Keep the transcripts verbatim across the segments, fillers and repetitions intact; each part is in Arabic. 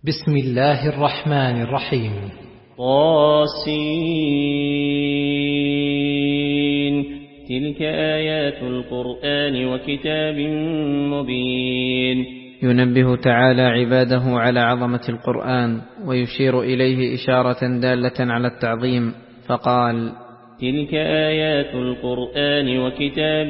بسم الله الرحمن الرحيم. طاسين. تلك آيات القرآن وكتاب مبين. ينبه تعالى عباده على عظمة القرآن ويشير إليه إشارة دالة على التعظيم، فقال: تلك آيات القرآن وكتاب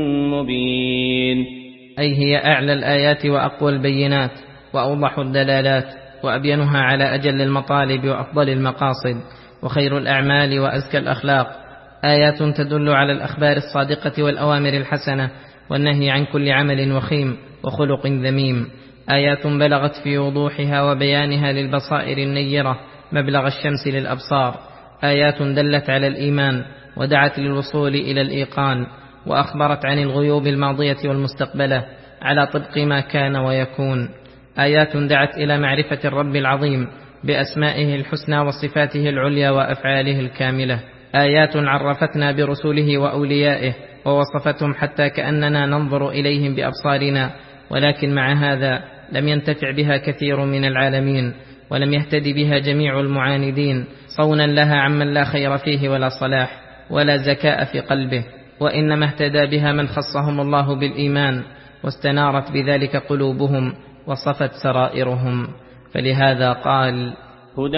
مبين، أي هي أعلى الآيات وأقوى البينات وأوضح الدلالات وأبينها على أجل المطالب وأفضل المقاصد وخير الأعمال وأزكى الأخلاق، آيات تدل على الأخبار الصادقة والأوامر الحسنة والنهي عن كل عمل وخيم وخلق ذميم، آيات بلغت في وضوحها وبيانها للبصائر النيرة مبلغ الشمس للأبصار، آيات دلت على الإيمان ودعت للوصول إلى الإيقان، وأخبرت عن الغيوب الماضية والمستقبلة على طبق ما كان ويكون، آيات دعت إلى معرفة الرب العظيم بأسمائه الحسنى وصفاته العليا وأفعاله الكاملة، آيات عرفتنا برسله وأوليائه ووصفتهم حتى كأننا ننظر إليهم بأبصارنا، ولكن مع هذا لم ينتفع بها كثير من العالمين، ولم يهتدي بها جميع المعاندين صونا لها عمن لا خير فيه ولا صلاح ولا زكاء في قلبه، وإنما اهتدى بها من خصهم الله بالإيمان واستنارت بذلك قلوبهم وصفت سرائرهم، فلهذا قال: هدى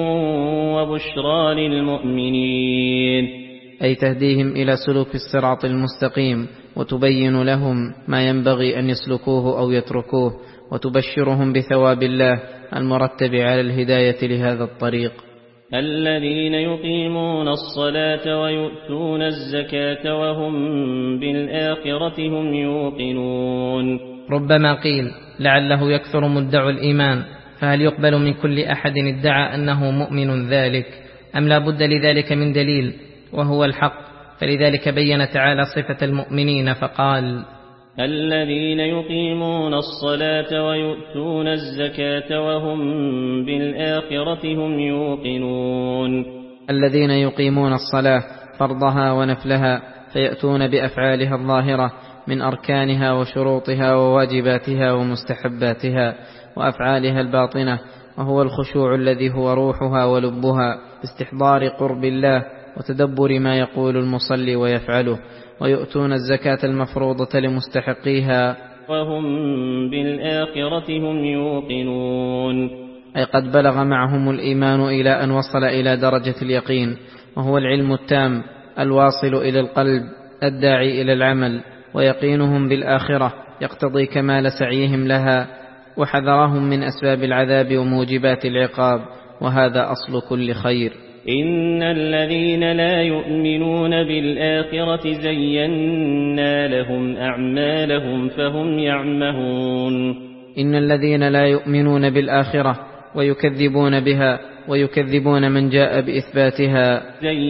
وبشرى للمؤمنين، أي تهديهم إلى سلوك الصراط المستقيم وتبين لهم ما ينبغي أن يسلكوه أو يتركوه، وتبشرهم بثواب الله المرتب على الهداية لهذا الطريق. الذين يقيمون الصلاة ويؤتون الزكاة وهم بالآخرة هم يوقنون. ربما قيل لعله يكثر مدعو الإيمان، فهل يقبل من كل أحد ادعى أنه مؤمن ذلك، أم لا بد لذلك من دليل وهو الحق؟ فلذلك بين تعالى صفة المؤمنين فقال: الذين يقيمون الصلاة ويؤتون الزكاة وهم بالآخرة هم يوقنون. الذين يقيمون الصلاة فرضها ونفلها فيأتون بأفعالها الظاهرة من أركانها وشروطها وواجباتها ومستحباتها، وأفعالها الباطنة وهو الخشوع الذي هو روحها ولبها باستحضار قرب الله وتدبر ما يقول المصلي ويفعله، ويؤتون الزكاة المفروضة لمستحقيها وهم بالآخرة هم يوقنون، أي قد بلغ معهم الإيمان إلى أن وصل إلى درجة اليقين، وهو العلم التام الواصل إلى القلب الداعي إلى العمل، ويقينهم بالآخرة يقتضي كمال سعيهم لها وحذرهم من أسباب العذاب وموجبات العقاب، وهذا أصل كل خير. إن الذين لا يؤمنون بالآخرة زينا لهم أعمالهم فهم يعمهون. إن الذين لا يؤمنون بالآخرة ويكذبون بها ويكذبون من جاء بإثباتها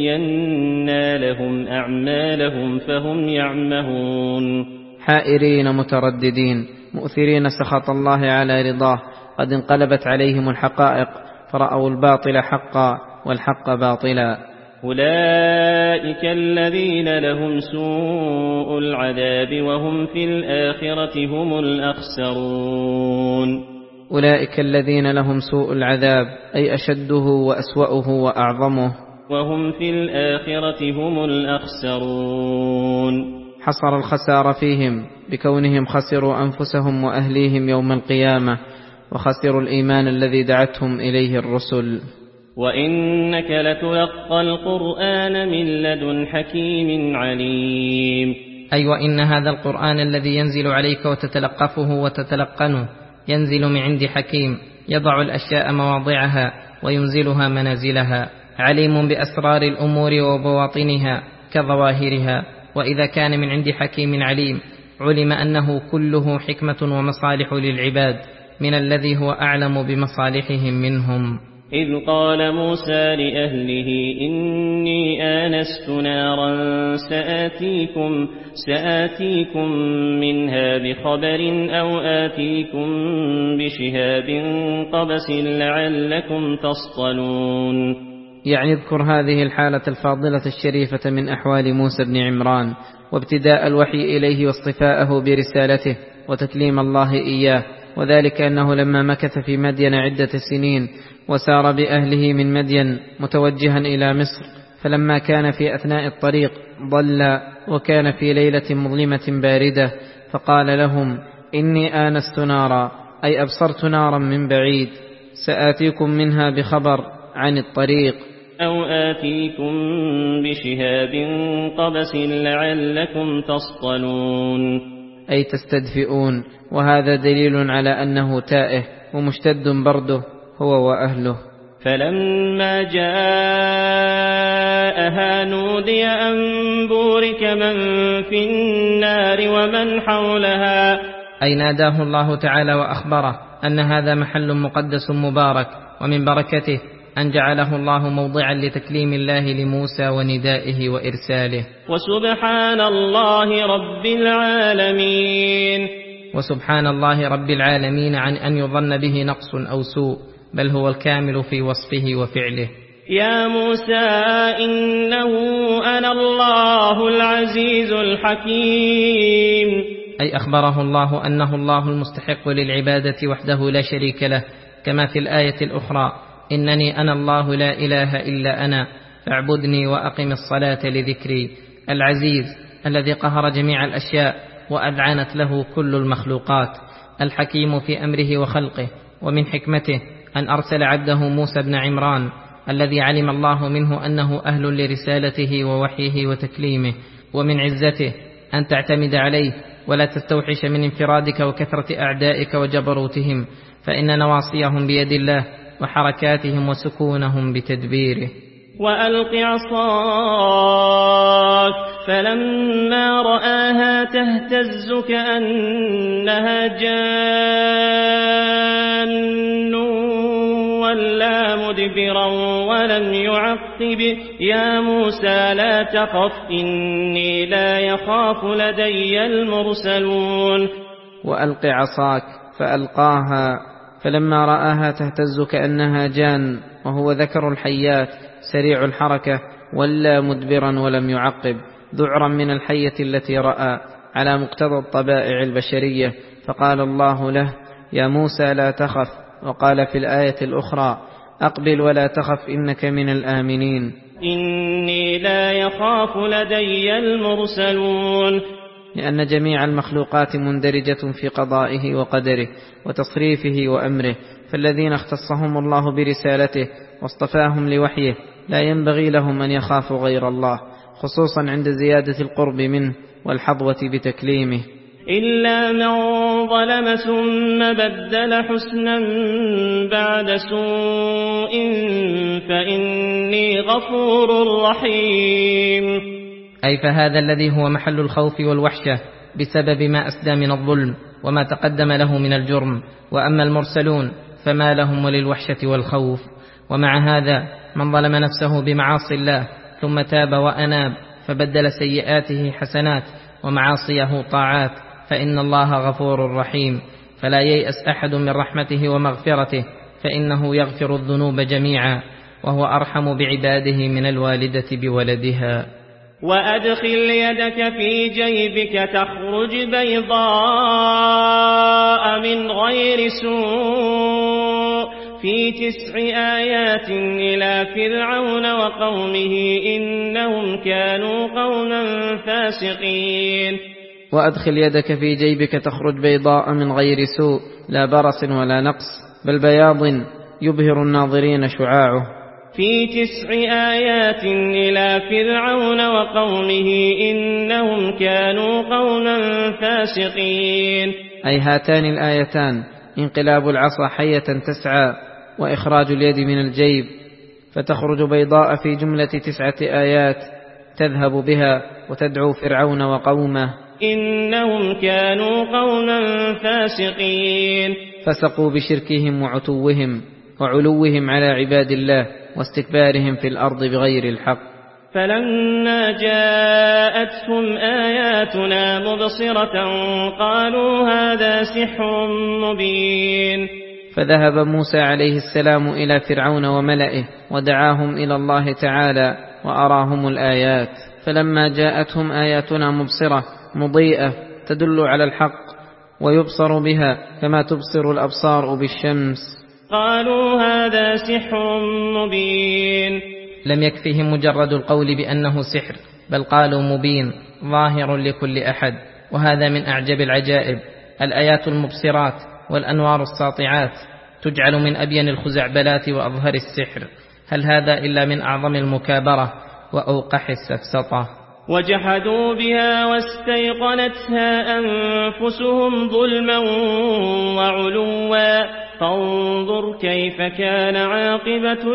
زينا لهم أعمالهم فهم يعمهون، حائرين مترددين مؤثرين سخط الله على رضاه، قد انقلبت عليهم الحقائق فرأوا الباطل حقا والحق باطلا. أولئك الذين لهم سوء العذاب وهم في الآخرة هم الأخسرون. أولئك الذين لهم سوء العذاب أي أشده وأسوأه وأعظمه، وهم في الآخرة هم الأخسرون. حصر الخسار فيهم بكونهم خسروا أنفسهم وأهليهم يوم القيامة، وخسروا الإيمان الذي دعتهم إليه الرسل. وإنك لتلقى القرآن من لدن حكيم عليم، أي وإن هذا القرآن الذي ينزل عليك وتتلقفه وتتلقنه ينزل من عند حكيم يضع الأشياء مواضعها وينزلها منازلها، عليم بأسرار الأمور وبواطنها كظواهرها، وإذا كان من عند حكيم عليم علم أنه كله حكمة ومصالح للعباد من الذي هو أعلم بمصالحهم منهم. إذ قال موسى لأهله إني آنست نارا سآتيكم, سآتيكم منها بخبر أو آتيكم بشهاب قبس لعلكم تصطلون. يعني اذكر هذه الحالة الفاضلة الشريفة من أحوال موسى بن عمران، وابتداء الوحي إليه واصطفاءه برسالته وتكليم الله إياه، وذلك أنه لما مكث في مدين عدة سنين وسار بأهله من مدين متوجها إلى مصر، فلما كان في أثناء الطريق ضل وكان في ليلة مظلمة باردة، فقال لهم: إني آنست نارا، أي أبصرت نارا من بعيد، سآتيكم منها بخبر عن الطريق، أو آتيكم بشهاب قبس لعلكم تصطلون، أي تستدفئون. وهذا دليل على أنه تائه ومشتد برده هو وأهله. فلما جاءها نودي أن بورك من في النار ومن حولها، أي ناداه الله تعالى وأخبره أن هذا محل مقدس مبارك، ومن بركته أن جعله الله موضعا لتكليم الله لموسى وندائه وإرساله. وسبحان الله رب العالمين، وسبحان الله رب العالمين عن أن يظن به نقص أو سوء، بل هو الكامل في وصفه وفعله. يا موسى إنه أنا الله العزيز الحكيم، أي أخبره الله أنه الله المستحق للعبادة وحده لا شريك له، كما في الآية الأخرى: إنني أنا الله لا إله إلا أنا فاعبدني وأقم الصلاة لذكري. العزيز الذي قهر جميع الأشياء وأذعنت له كل المخلوقات، الحكيم في أمره وخلقه، ومن حكمته أن أرسل عبده موسى بن عمران الذي علم الله منه أنه أهل لرسالته ووحيه وتكليمه، ومن عزته أن تعتمد عليه ولا تستوحش من انفرادك وكثرة أعدائك وجبروتهم، فإن نواصيهم بيد الله وحركاتهم وسكونهم بتدبيره. وألق عصاك فلما رآها تهتز كأنها جان ولا مدبرا ولم يعقب. يا موسى لا تخف إني لا يخاف لدي المرسلون. وألق عصاك فألقاها فلما رآها تهتز كأنها جان، وهو ذكر الحيات سريع الحركة، ولا مدبرا ولم يعقب، ذعرا من الحية التي رأى على مقتضى الطبائع البشرية، فقال الله له: يا موسى لا تخف. وقال في الآية الأخرى: أقبل ولا تخف إنك من الآمنين. إني لا يخاف لدي المرسلون، لأن جميع المخلوقات مندرجة في قضائه وقدره وتصريفه وأمره، فالذين اختصهم الله برسالته واصطفاهم لوحيه لا ينبغي لهم أن يخافوا غير الله، خصوصا عند زيادة القرب منه والحظوة بتكليمه. إلا من ظلم ثم بدل حسنا بعد سوء فإني غفور رحيم. أي فهذا الذي هو محل الخوف والوحشة بسبب ما أسدى من الظلم وما تقدم له من الجرم، وأما المرسلون فما لهم وللوحشة والخوف. ومع هذا من ظلم نفسه بمعاصي الله ثم تاب وأناب فبدل سيئاته حسنات ومعاصيه طاعات فإن الله غفور رحيم، فلا ييأس أحد من رحمته ومغفرته، فإنه يغفر الذنوب جميعا، وهو أرحم بعباده من الوالدة بولدها. وأدخل يدك في جيبك تخرج بيضاء من غير سوء في تسع آيات إلى فرعون وقومه إنهم كانوا قوما فاسقين. وأدخل يدك في جيبك تخرج بيضاء من غير سوء، لا برص ولا نقص، بل بياض يبهر الناظرين شعاعه. في تسع آيات إلى فرعون وقومه إنهم كانوا قوما فاسقين. أي هاتان الآيتان: انقلاب العصا حية تسعى، وإخراج اليد من الجيب فتخرج بيضاء في جملة تسعة آيات تذهب بها وتدعو فرعون وقومه إنهم كانوا قوما فاسقين. فسقوا بشركهم وعتوهم وعلوهم على عباد الله واستكبارهم في الأرض بغير الحق. فلما جاءتهم آياتنا مبصرة قالوا هذا سحر مبين. فذهب موسى عليه السلام إلى فرعون وملئه ودعاهم إلى الله تعالى وأراهم الآيات. فلما جاءتهم آياتنا مبصرة مضيئة تدل على الحق ويبصر بها كما تبصر الأبصار بالشمس. قالوا هذا سحر مبين. لم يكفهم مجرد القول بأنه سحر، بل قالوا مبين ظاهر لكل أحد، وهذا من أعجب العجائب. الآيات المبصرات والأنوار الساطعات تجعل من أبين الخزعبلات وأظهر السحر، هل هذا إلا من أعظم المكابرة وأوقح السفسطة؟ وجحدوا بها واستيقنتها أنفسهم ظلما وعلوا فانظر كيف كان عاقبة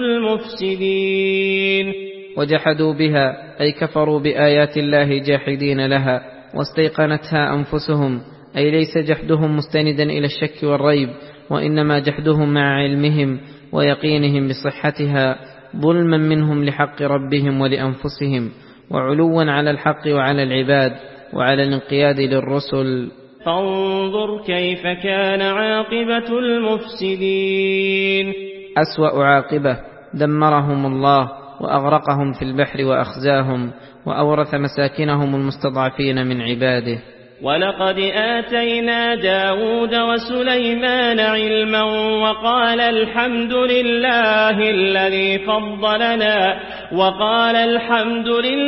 المفسدين. وجحدوا بها أي كفروا بآيات الله جاحدين لها، واستيقنتها أنفسهم أي ليس جحدهم مستندا إلى الشك والريب، وإنما جحدهم مع علمهم ويقينهم بصحتها، ظلما منهم لحق ربهم ولأنفسهم، وعلوا على الحق وعلى العباد وعلى الانقياد للرسل. فانظر كيف كان عاقبة المفسدين. أسوأ عاقبة دمرهم الله وأغرقهم في البحر وأخزاهم، وأورث مساكنهم المستضعفين من عباده. ولقد آتينا داود وسليمان علما وقال الحمد لله الذي فضلنا وقال الحمد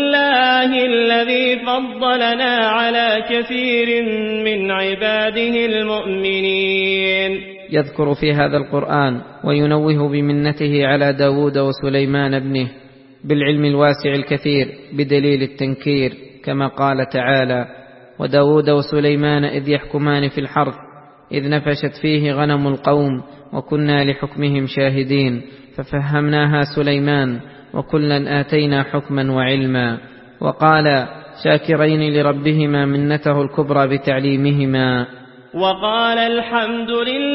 لله الذي فضلنا على كثير من عباده المؤمنين. يذكر في هذا القرآن وينوه بمنته على داود وسليمان ابنه بالعلم الواسع الكثير بدليل التنكير، كما قال تعالى: وداود وسليمان إذ يحكمان في الحرث إذ نفشت فيه غنم القوم وكنا لحكمهم شاهدين ففهمناها سليمان وكلا آتينا حكما وعلما. وقال شاكرين لربهما منته الكبرى بتعليمهما. وقال الحمد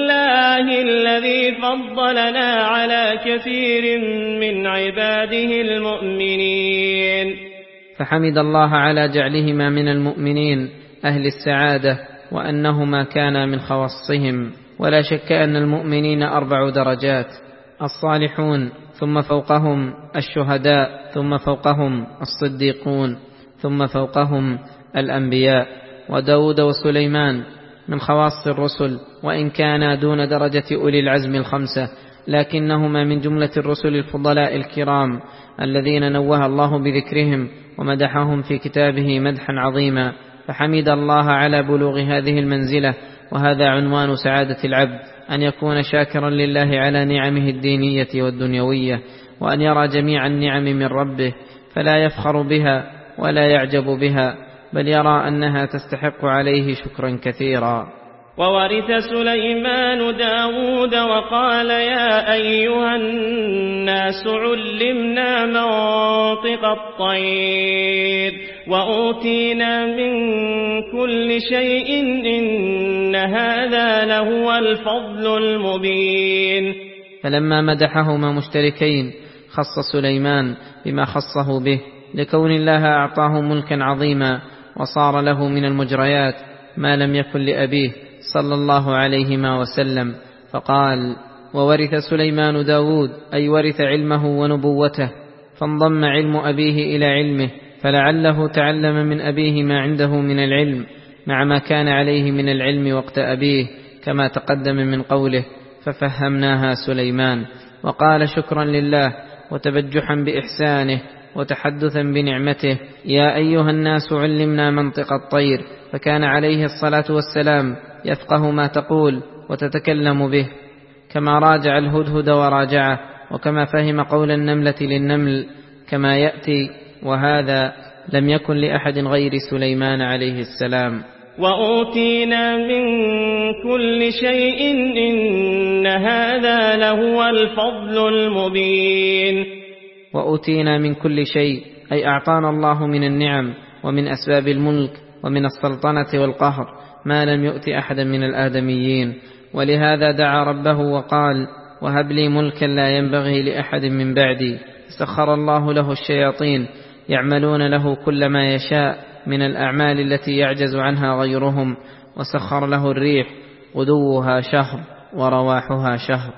لله الذي فضلنا على كثير من عباده المؤمنين. فحمد الله على جعلهما من المؤمنين أهل السعادة، وأنهما كانا من خواصهم. ولا شك أن المؤمنين أربع درجات: الصالحون، ثم فوقهم الشهداء، ثم فوقهم الصديقون، ثم فوقهم الأنبياء. وداود وسليمان من خواص الرسل، وإن كانا دون درجة أولي العزم الخمسة، لكنهما من جملة الرسل الفضلاء الكرام الذين نوه الله بذكرهم ومدحهم في كتابه مدحا عظيما. فحمد الله على بلوغ هذه المنزلة، وهذا عنوان سعادة العبد، أن يكون شاكرا لله على نعمه الدينية والدنيوية، وأن يرى جميع النعم من ربه فلا يفخر بها ولا يعجب بها، بل يرى أنها تستحق عليه شكرا كثيرا. وورث سليمان داود وقال يا أيها الناس علمنا منطق الطير وأوتينا من كل شيء إن هذا لهو الفضل المبين. فلما مدحهما مشتركين خص سليمان بما خصه به، لكون الله أعطاه ملكا عظيما وصار له من المجريات ما لم يكن لأبيه صلى الله عليهما وسلم. فقال وورث سليمان داود، أي ورث علمه ونبوته، فانضم علم أبيه إلى علمه، فلعله تعلم من أبيه ما عنده من العلم مع ما كان عليه من العلم وقت أبيه، كما تقدم من قوله ففهمناها سليمان. وقال شكرا لله وتبجحا بإحسانه وتحدثا بنعمته يا أيها الناس علمنا منطق الطير، فكان عليه الصلاة والسلام يفقه ما تقول وتتكلم به، كما راجع الهدهد وراجعه، وكما فهم قول النملة للنمل كما يأتي، وهذا لم يكن لأحد غير سليمان عليه السلام. وأوتينا من كل شيء إن هذا لهو الفضل المبين. وأوتينا من كل شيء أي أعطانا الله من النعم ومن أسباب الملك ومن السلطنة والقهر ما لم يؤت أحدا من الآدميين، ولهذا دعا ربه وقال وهب لي ملكا لا ينبغي لأحد من بعدي. سخر الله له الشياطين يعملون له كل ما يشاء من الأعمال التي يعجز عنها غيرهم، وسخر له الريح غدوها شهر ورواحها شهر.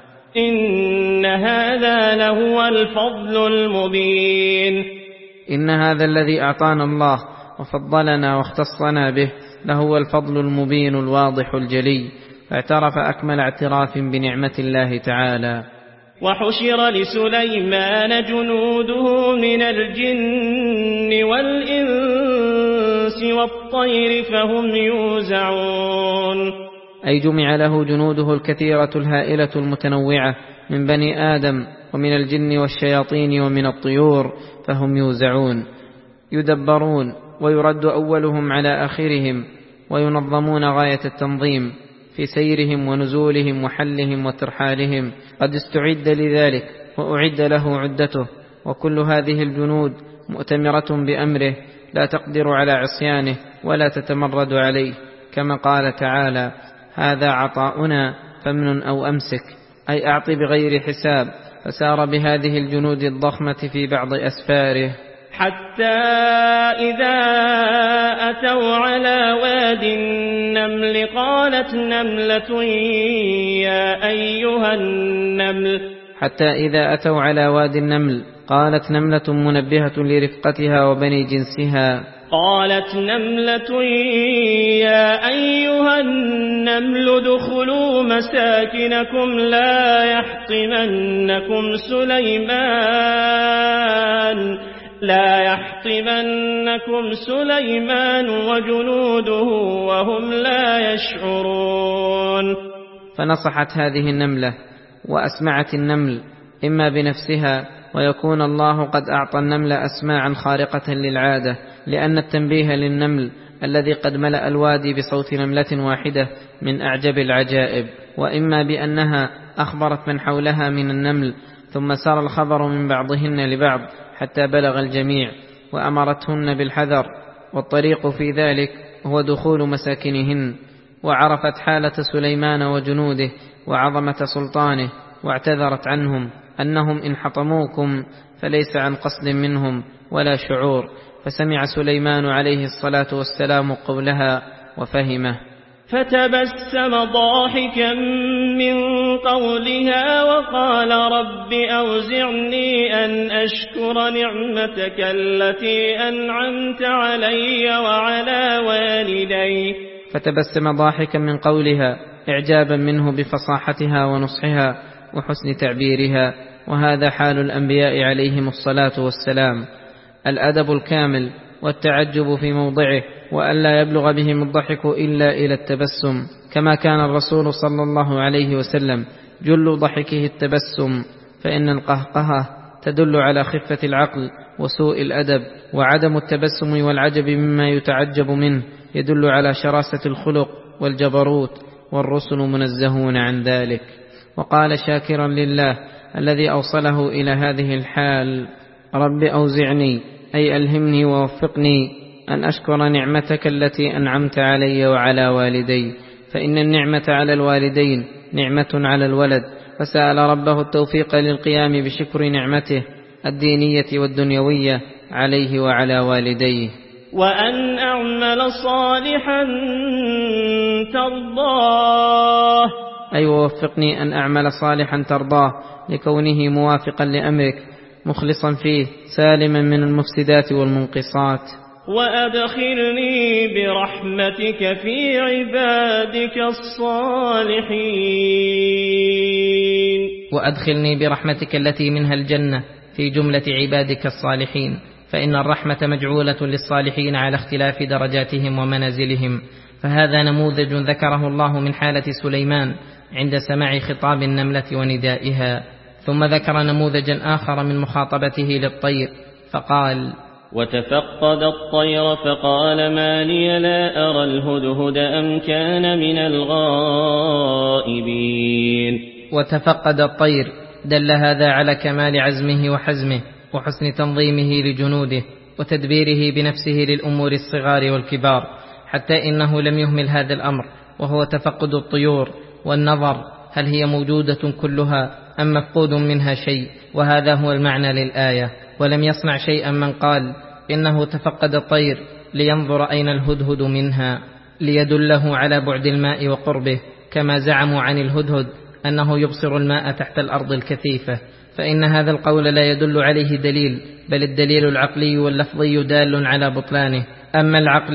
إن هذا لهو الفضل المبين. إن هذا الذي أعطانا الله وفضلنا واختصنا به لهو الفضل المبين الواضح الجلي، فاعترف أكمل اعتراف بنعمة الله تعالى. وحشر لسليمان جنوده من الجن والإنس والطير فهم يوزعون، أي جمع له جنوده الكثيرة الهائلة المتنوعة من بني آدم ومن الجن والشياطين ومن الطيور، فهم يوزعون يدبرون ويرد أولهم على آخرهم، وينظمون غاية التنظيم في سيرهم ونزولهم وحلهم وترحالهم، قد استعد لذلك وأعد له عدته. وكل هذه الجنود مؤتمرة بأمره، لا تقدر على عصيانه ولا تتمرد عليه، كما قال تعالى: هذا عطاؤنا فامنن أو أمسك، أي أعط بغير حساب. فسار بهذه الجنود الضخمة في بعض أسفاره، حتى إذا أتوا على واد النمل قالت نملة يا أيها النمل حتى إذا أتوا على واد النمل قالت نملة منبهة لرفقتها وبني جنسها قالت نملة يا أيها النمل ادخلوا مساكنكم لا يحطمنكم سليمان لا يحطمنكم سليمان وجنوده وهم لا يشعرون. فنصحت هذه النملة وأسمعت النمل، إما بنفسها ويكون الله قد أعطى النمل أسماعا خارقة للعادة، لأن التنبيه للنمل الذي قد ملأ الوادي بصوت نملة واحدة من أعجب العجائب، وإما بأنها أخبرت من حولها من النمل، ثم سار الخبر من بعضهن لبعض حتى بلغ الجميع، وأمرتهن بالحذر، والطريق في ذلك هو دخول مساكنهن. وعرفت حالة سليمان وجنوده وعظمة سلطانه، واعتذرت عنهم أنهم إن حطموكم فليس عن قصد منهم ولا شعور. فسمع سليمان عليه الصلاة والسلام قولها وفهمه، فتبسم ضاحكا من قولها وقال رب أوزعني أن أشكر نعمتك التي أنعمت علي وعلى والدي. فتبسم ضاحكا من قولها إعجابا منه بفصاحتها ونصحها وحسن تعبيرها، وهذا حال الأنبياء عليهم الصلاة والسلام، الأدب الكامل والتعجب في موضعه، وألا يبلغ بهم الضحك إلا إلى التبسم، كما كان الرسول صلى الله عليه وسلم جل ضحكه التبسم، فإن القهقهة تدل على خفة العقل وسوء الأدب، وعدم التبسم والعجب مما يتعجب منه يدل على شراسة الخلق والجبروت، والرسل منزهون عن ذلك. وقال شاكرا لله الذي أوصله إلى هذه الحال: رب أوزعني، أي ألهمني ووفقني أن أشكر نعمتك التي أنعمت علي وعلى والدي، فإن النعمة على الوالدين نعمة على الولد، فسأل ربه التوفيق للقيام بشكر نعمته الدينية والدنيوية عليه وعلى والديه. وأن أعمل صالحا ترضاه، أي ووفقني أن أعمل صالحا ترضاه، لكونه موافقا لأمرك مخلصا فيه سالما من المفسدات والمنقصات. وأدخلني برحمتك في عبادك الصالحين. وأدخلني برحمتك التي منها الجنة في جملة عبادك الصالحين، فإن الرحمة مجعولة للصالحين على اختلاف درجاتهم ومنازلهم. فهذا نموذج ذكره الله من حالة سليمان عند سماع خطاب النملة وندائها. ثم ذكر نموذجا آخر من مخاطبته للطير فقال: وتفقد الطير فقال ما لي لا أرى الهدهد أم كان من الغائبين. وتفقد الطير دل هذا على كمال عزمه وحزمه وحسن تنظيمه لجنوده وتدبيره بنفسه للأمور الصغار والكبار، حتى إنه لم يهمل هذا الأمر، وهو تفقد الطيور والنظر هل هي موجودة كلها أم مفقود منها شيء، وهذا هو المعنى للآية. ولم يصنع شيئا من قال إنه تفقد الطير لينظر أين الهدهد منها ليدله على بعد الماء وقربه، كما زعموا عن الهدهد أنه يبصر الماء تحت الأرض الكثيفة، فإن هذا القول لا يدل عليه دليل، بل الدليل العقلي واللفظي دال على بطلانه. أما العقلي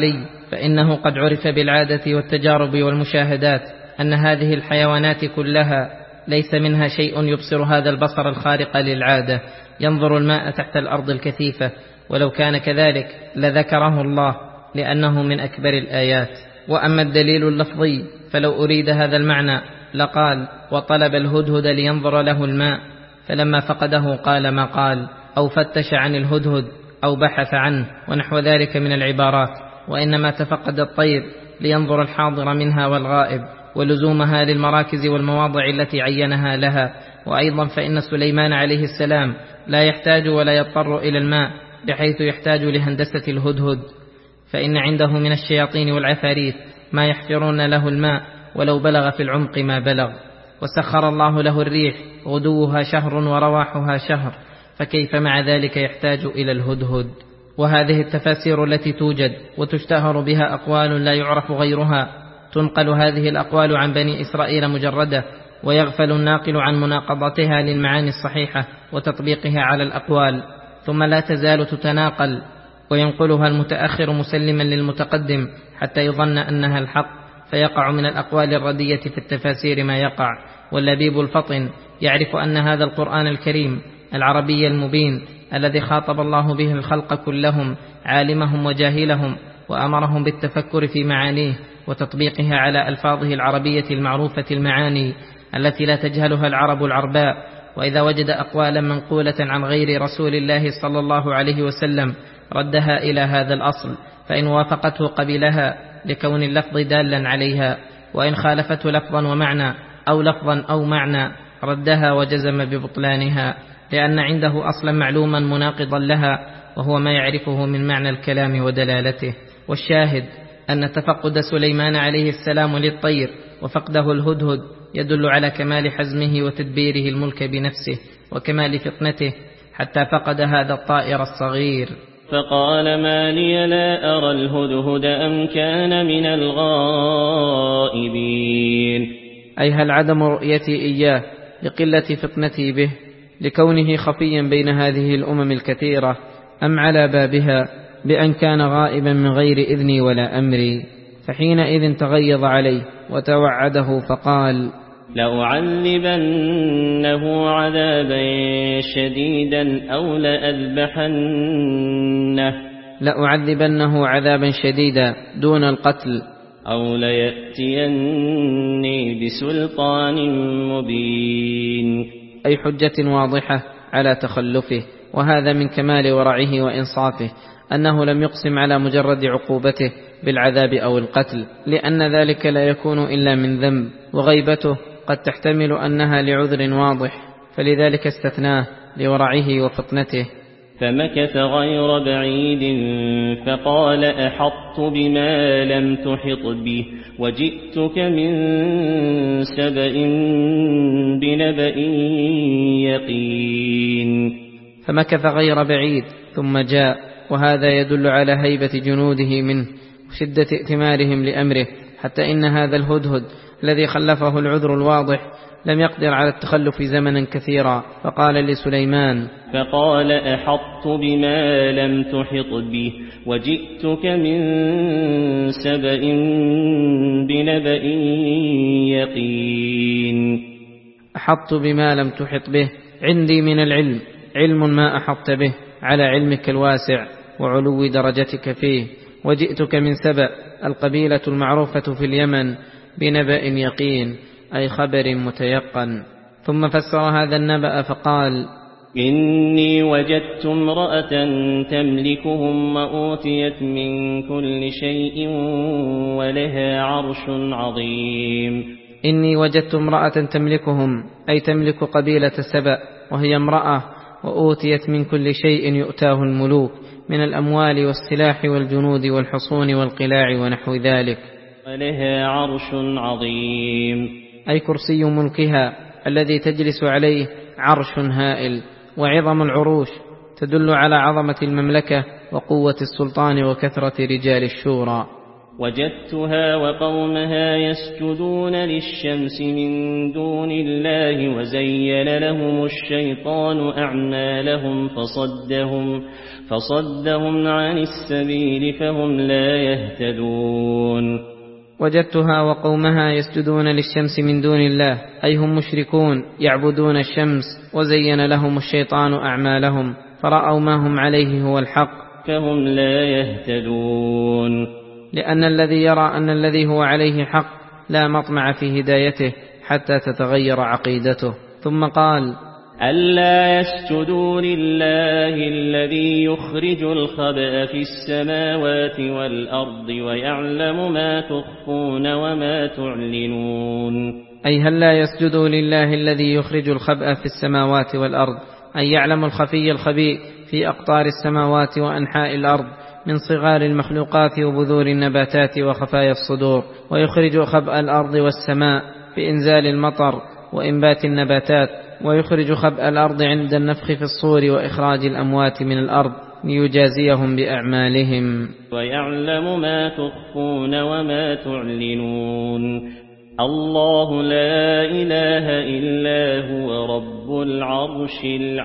فإنه قد عرف بالعادة والتجارب والمشاهدات أن هذه الحيوانات كلها ليس منها شيء يبصر هذا البصر الخارق للعادة، ينظر الماء تحت الأرض الكثيفة، ولو كان كذلك لذكره الله لأنه من أكبر الآيات. وأما الدليل اللفظي فلو أريد هذا المعنى لقال وطلب الهدهد لينظر له الماء، فلما فقده قال ما قال، أو فتش عن الهدهد أو بحث عنه ونحو ذلك من العبارات، وإنما تفقد الطير لينظر الحاضر منها والغائب ولزومها للمراكز والمواضع التي عينها لها. وأيضا فإن سليمان عليه السلام لا يحتاج ولا يضطر إلى الماء بحيث يحتاج لهندسة الهدهد، فإن عنده من الشياطين والعفاريت ما يحفرون له الماء ولو بلغ في العمق ما بلغ. وسخر الله له الريح غدوها شهر ورواحها شهر، فكيف مع ذلك يحتاج إلى الهدهد؟ وهذه التفاسير التي توجد وتشتهر بها أقوال لا يعرف غيرها، تنقل هذه الأقوال عن بني إسرائيل مجردة، ويغفل الناقل عن مناقضتها للمعاني الصحيحة وتطبيقها على الأقوال، ثم لا تزال تتناقل وينقلها المتأخر مسلما للمتقدم حتى يظن أنها الحق، فيقع من الأقوال الردية في التفاسير ما يقع. واللبيب الفطن يعرف أن هذا القرآن الكريم العربي المبين الذي خاطب الله به الخلق كلهم عالمهم وجاهلهم، وأمرهم بالتفكر في معانيه وتطبيقها على ألفاظه العربية المعروفة المعاني التي لا تجهلها العرب العرباء. وإذا وجد أقوالا منقولة عن غير رسول الله صلى الله عليه وسلم ردها إلى هذا الأصل، فإن وافقته قبلها لكون اللفظ دالا عليها، وإن خالفته لفظا ومعنى أو لفظا أو معنى ردها وجزم ببطلانها، لأن عنده أصلا معلوما مناقضا لها، وهو ما يعرفه من معنى الكلام ودلالته. والشاهد أن تفقد سليمان عليه السلام للطير وفقده الهدهد يدل على كمال حزمه وتدبيره الملك بنفسه وكمال فطنته، حتى فقد هذا الطائر الصغير. فقال ما لي لا أرى الهدهد أم كان من الغائبين، أي هل عدم رؤيتي إياه لقلة فطنتي به لكونه خفيا بين هذه الأمم الكثيرة، أم على بابها بأن كان غائبا من غير إذني ولا أمري؟ فحينئذ تغيظ عليه وتوعده فقال لأعذبنه عذابا شديدا أو لأذبحنه لأعذبنه عذابا شديدا دون القتل أو ليأتيني بسلطان مبين، أي حجة واضحة على تخلفه. وهذا من كمال ورعه وإنصافه أنه لم يقسم على مجرد عقوبته بالعذاب أو القتل، لأن ذلك لا يكون إلا من ذنب، وغيبته قد تحتمل أنها لعذر واضح، فلذلك استثناه لورعه وفطنته. فمكث غير بعيد فقال أحطت بما لم تحط به وجئتك من سبأ بنبأ يقين. فمكث غير بعيد ثم جاء، وهذا يدل على هيبة جنوده منه وشدة ائتمارهم لأمره، حتى إن هذا الهدهد الذي خلفه العذر الواضح لم يقدر على التخلف زمنا كثيرا، فقال لسليمان فقال أحطت بما لم تحط به وجئتك من سبأ بنبأ يقين. أحطت بما لم تحط به، عندي من العلم علم ما أحطت به على علمك الواسع وعلو درجتك فيه. وجئتك من سبأ القبيلة المعروفة في اليمن بنبأ يقين، أي خبر متيقن. ثم فسر هذا النبأ فقال إني وجدت امرأة تملكهم وأوتيت من كل شيء ولها عرش عظيم. إني وجدت امرأة تملكهم، أي تملك قبيلة سبأ، وهي امرأة وأوتيت من كل شيء يؤتاه الملوك من الأموال والسلاح والجنود والحصون والقلاع ونحو ذلك، ولها عرش عظيم، أي كرسي ملكها الذي تجلس عليه عرش هائل. وعظم العروش تدل على عظمة المملكة وقوة السلطان وكثرة رجال الشورى. وجدتها وقومها يسجدون للشمس من دون الله وزين لهم الشيطان أعمالهم فصدهم, فصدهم عن السبيل فهم لا يهتدون. وجدتها وقومها يسجدون للشمس من دون الله، أي هم مشركون يعبدون الشمس، وزين لهم الشيطان أعمالهم فرأوا ما هم عليه هو الحق فهم لا يهتدون. لأن الذي يرى أن الذي هو عليه حق لا مطمع في هدايته حتى تتغير عقيدته. ثم قال: ألا يسجدوا لله الذي يخرج الخبأ في السماوات والأرض ويعلم ما تخفون وما تعلنون. أي هل لا يسجدوا لله الذي يخرج الخبأ في السماوات والأرض، أي يعلم الخفي الخبيء في أقطار السماوات وأنحاء الأرض من صغار المخلوقات وبذور النباتات وخفايا الصدور، ويخرج خبأ الأرض والسماء بإنزال المطر وإنبات النباتات، ويخرج خبأ الأرض عند النفخ في الصور وإخراج الأموات من الأرض ليجازيهم بأعمالهم. ويعلم ما تخفون وما تعلنون. الله لا إله إلا هو رب العرش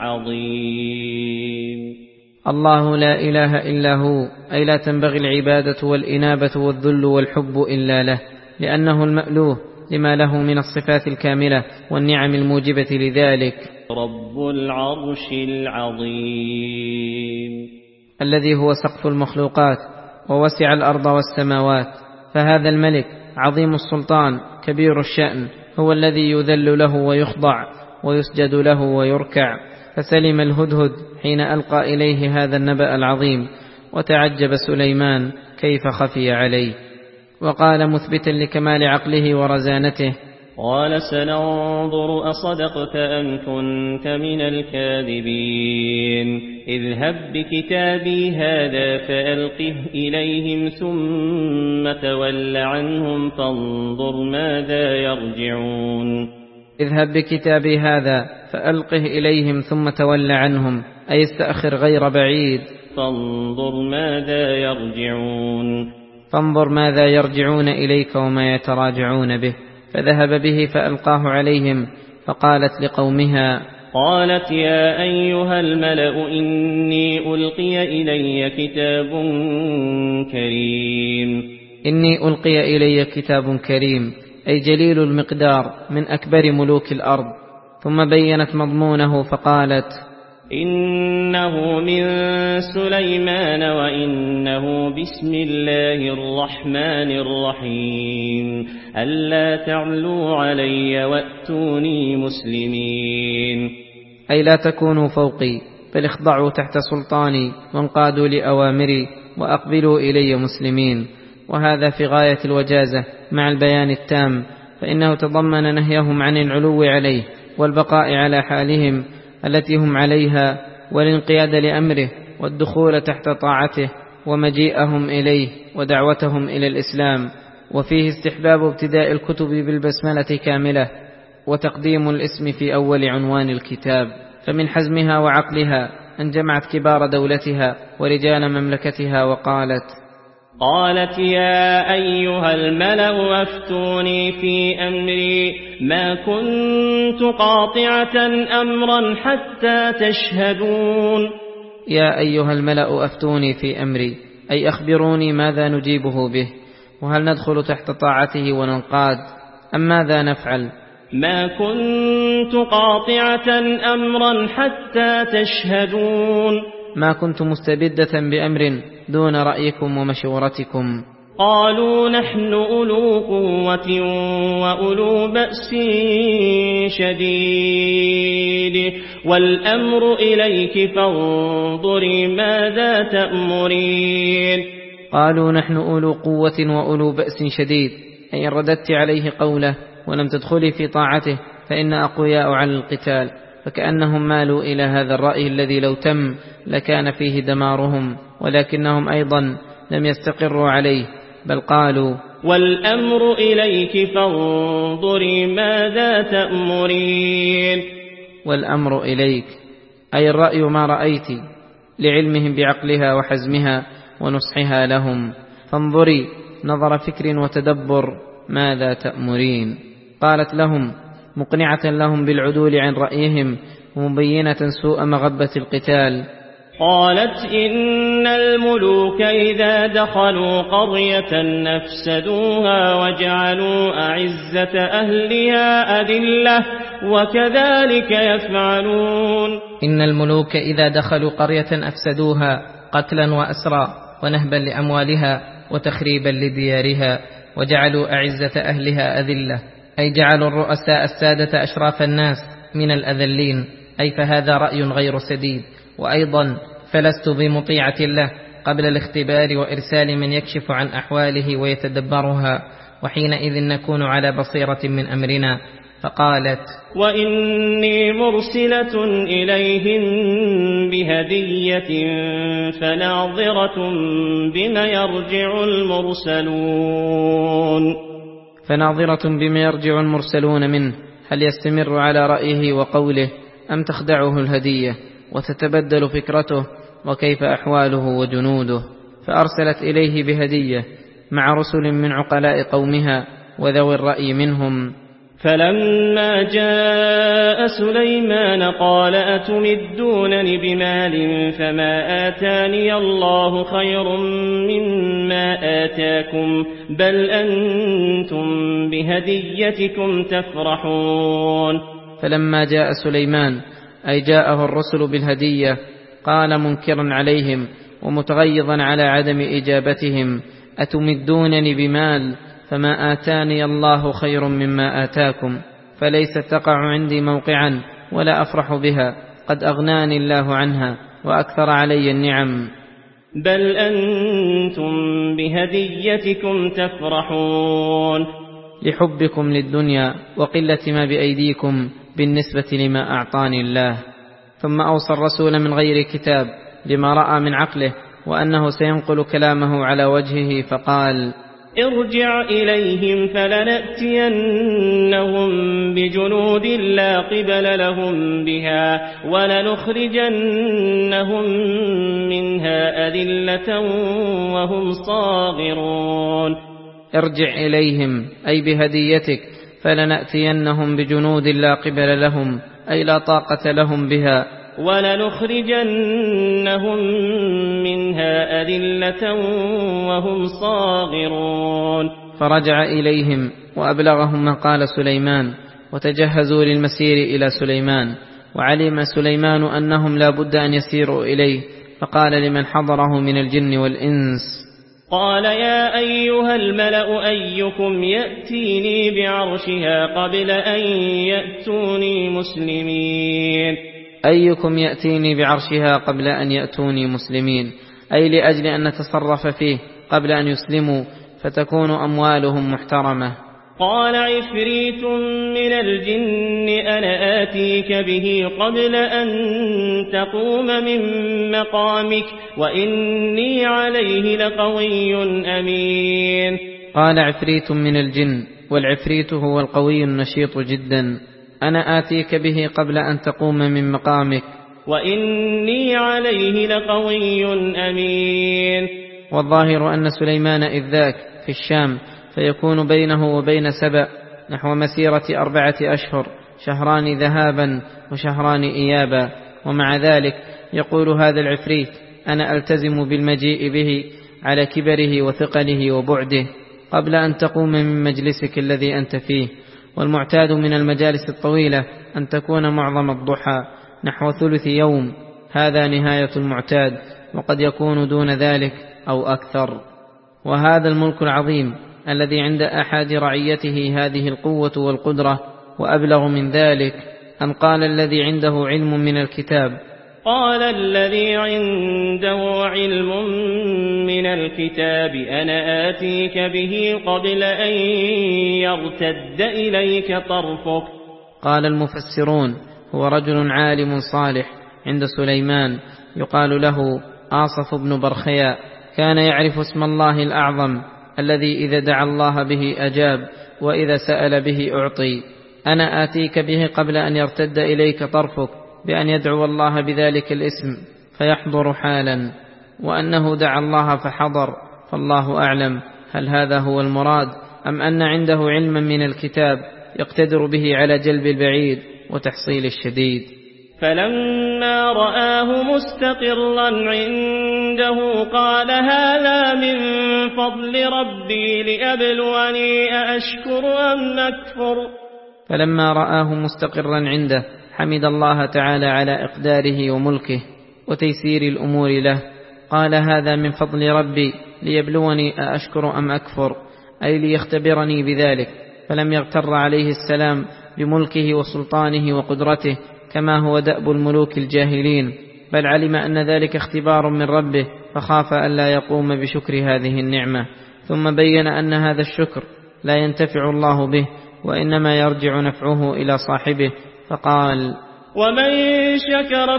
العظيم. الله لا إله إلا هو، أي لا تنبغي العبادة والإنابة والذل والحب إلا له، لأنه المألوه لما له من الصفات الكاملة والنعم الموجبة لذلك. رب العرش العظيم الذي هو سقف المخلوقات ووسع الأرض والسماوات، فهذا الملك عظيم السلطان كبير الشأن هو الذي يذل له ويخضع ويسجد له ويركع. فسلم الهدهد حين ألقى إليه هذا النبأ العظيم، وتعجب سليمان كيف خفي عليه، وقال مثبتا لكمال عقله ورزانته: قال سننظر أصدقت أم كنت من الكاذبين. اذهب بكتابي هذا فألقه إليهم ثم تول عنهم فانظر ماذا يرجعون. اذهب بكتابي هذا فألقه إليهم ثم تول عنهم، أي استأخر غير بعيد. فانظر ماذا يرجعون. فانظر ماذا يرجعون إليك وما يتراجعون به. فذهب به فألقاه عليهم، فقالت لقومها: قالت يا أيها الملأ إني ألقي إلي كتاب كريم. إني ألقي إلي كتاب كريم، أي جليل المقدار من أكبر ملوك الأرض. ثم بينت مضمونه فقالت: إنه من سليمان وإنه بسم الله الرحمن الرحيم ألا تعلوا علي وأتوني مسلمين. أي لا تكونوا فوقي، بل اخضعوا تحت سلطاني وانقادوا لأوامري وأقبلوا إلي مسلمين. وهذا في غاية الوجازة مع البيان التام، فإنه تضمن نهيهم عن العلو عليه والبقاء على حالهم التي هم عليها، والانقياد لأمره والدخول تحت طاعته، ومجيئهم إليه ودعوتهم إلى الإسلام. وفيه استحباب ابتداء الكتب بالبسملة كاملة، وتقديم الاسم في أول عنوان الكتاب. فمن حزمها وعقلها أن جمعت كبار دولتها ورجال مملكتها وقالت: قالت يا أيها الملأ أفتوني في أمري ما كنت قاطعة أمرا حتى تشهدون. يا أيها الملأ أفتوني في أمري، أي أخبروني ماذا نجيبه به، وهل ندخل تحت طاعته وننقاد أم ماذا نفعل؟ ما كنت قاطعة أمرا حتى تشهدون. ما كنت مستبدة بأمر دون رأيكم ومشورتكم. قالوا نحن أولو قوة وأولو بأس شديد والأمر إليك فانظري ماذا تأمرين. قالوا نحن أولو قوة وأولو بأس شديد، أي رددت عليه قوله ولم تدخلي في طاعته فإن أقوياء على القتال، فكأنهم مالوا إلى هذا الرأي الذي لو تم لكان فيه دمارهم، ولكنهم أيضا لم يستقروا عليه، بل قالوا والأمر إليك فانظري ماذا تأمرين. والأمر إليك، أي الرأي ما رأيت، لعلمهم بعقلها وحزمها ونصحها لهم. فانظري نظر فكر وتدبر: ماذا تأمرين؟ قالت لهم مقنعة لهم بالعدول عن رأيهم ومبينة سوء مغبة القتال: قالت إن الملوك إذا دخلوا قرية أفسدوها وجعلوا أعزة أهلها أذلة وكذلك يفعلون. إن الملوك إذا دخلوا قرية أفسدوها قتلا وأسرا ونهبا لأموالها وتخريبا لديارها وجعلوا أعزة أهلها أذلة، أي جعلوا الرؤساء السادة أشراف الناس من الأذلين، أي فهذا رأي غير سديد. وأيضا فلست بمطيعة له قبل الاختبار وإرسال من يكشف عن أحواله ويتدبرها، وحينئذ نكون على بصيرة من أمرنا. فقالت: وإني مرسلة إليهم بهدية فناظرة بما يرجع المرسلون. فناظرة بما يرجع المرسلون منه، هل يستمر على رأيه وقوله أم تخدعه الهدية وتتبدل فكرته، وكيف أحواله وجنوده؟ فأرسلت إليه بهدية مع رسل من عقلاء قومها وذوي الرأي منهم. فلما جاء سليمان قال أتمدونني بمال فما آتاني الله خير مما آتاكم بل أنتم بهديتكم تفرحون. فلما جاء سليمان أي جاءه الرسل بالهدية قال منكرا عليهم ومتغيظا على عدم إجابتهم: أتمدونني بمال فما آتاني الله خير مما آتاكم، فليست تقع عندي موقعا ولا أفرح بها، قد أغناني الله عنها وأكثر علي النعم. بل أنتم بهديتكم تفرحون. لحبكم للدنيا وقلة ما بأيديكم بالنسبة لما أعطاني الله. ثم أوصى الرسول من غير كتاب لما رأى من عقله وأنه سينقل كلامه على وجهه، فقال: ارجع إليهم فلنأتينهم بجنود لا قبل لهم بها ولنخرجنهم منها أذلة وهم صاغرون. ارجع إليهم أي بهديتك، فلنأتينهم بجنود لا قبل لهم أي لا طاقة لهم بها، ولنخرجنهم منها أذلة وهم صاغرون. فرجع إليهم وأبلغهم ما قال سليمان، وتجهزوا للمسير إلى سليمان. وعلم سليمان أنهم لا بد أن يسيروا إليه، فقال لمن حضره من الجن والإنس: قال يا أيها الملأ أيكم يأتيني بعرشها قبل أن يأتوني مسلمين. أيكم يأتيني بعرشها قبل أن يأتوني مسلمين، أي لأجل أن نتصرف فيه قبل أن يسلموا فتكون أموالهم محترمة. قال عفريت من الجن أنا آتيك به قبل أن تقوم من مقامك وإني عليه لقوي أمين. قال عفريت من الجن، والعفريت هو القوي النشيط جدا، أنا آتيك به قبل أن تقوم من مقامك وإني عليه لقوي أمين. والظاهر أن سليمان إذ ذاك في الشام، فيكون بينه وبين سبأ نحو مسيرة أربعة أشهر، شهران ذهابا وشهران إيابا. ومع ذلك يقول هذا العفريت: أنا ألتزم بالمجيء به على كبره وثقله وبعده قبل أن تقوم من مجلسك الذي أنت فيه. والمعتاد من المجالس الطويلة أن تكون معظم الضحى نحو ثلث يوم، هذا نهاية المعتاد، وقد يكون دون ذلك أو أكثر. وهذا الملك العظيم الذي عند أحد رعيته هذه القوة والقدرة، وأبلغ من ذلك أن قال الذي عنده علم من الكتاب: قال الذي عنده علم من الكتاب أنا آتيك به قبل أن يرتد إليك طرفك. قال المفسرون: هو رجل عالم صالح عند سليمان يقال له آصف بن برخياء، كان يعرف اسم الله الأعظم الذي إذا دعا الله به أجاب وإذا سأل به أعطي. أنا آتيك به قبل أن يرتد إليك طرفك، بأن يدعو الله بذلك الاسم فيحضر حالا، وأنه دعا الله فحضر، فالله أعلم هل هذا هو المراد أم أن عنده علما من الكتاب يقتدر به على جلب البعيد وتحصيل الشديد؟ فلما رآه مستقرا عنده قال هذا من فضل ربي ليبلوني أأشكر أم أكفر. فلما رآه مستقرا عنده حمد الله تعالى على إقداره وملكه وتيسير الأمور له، قال هذا من فضل ربي ليبلوني أأشكر أم أكفر، أي ليختبرني بذلك. فلم يغتر عليه السلام بملكه وسلطانه وقدرته كما هو دأب الملوك الجاهلين، بل علم أن ذلك اختبار من ربه فخاف ألا يقوم بشكر هذه النعمة. ثم بين أن هذا الشكر لا ينتفع الله به وإنما يرجع نفعه إلى صاحبه، فقال ومن شكر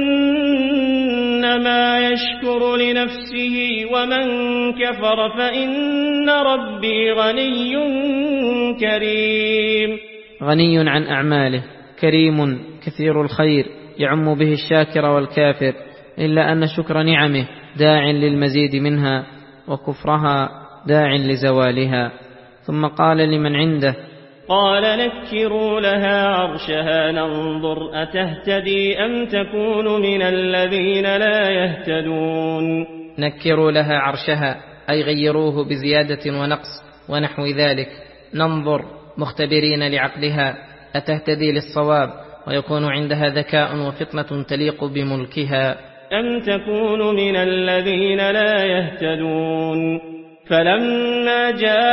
فإنما يشكر لنفسه ومن كفر فإن ربي غني كريم. غني عن أعماله، كريم كثير الخير يعم به الشاكر والكافر، إلا أن شكر نعمه داع للمزيد منها وكفرها داع لزوالها. ثم قال لمن عنده قال نكروا لها عرشها ننظر أتهتدي أم تكون من الذين لا يهتدون. نكروا لها عرشها أي غيروه بزيادة ونقص ونحو ذلك، ننظر مختبرين لعقلها أتهتدي للصواب ويكون عندها ذكاء وفطنة تليق بملكها، أم تكون من الذين لا يهتدون. فلما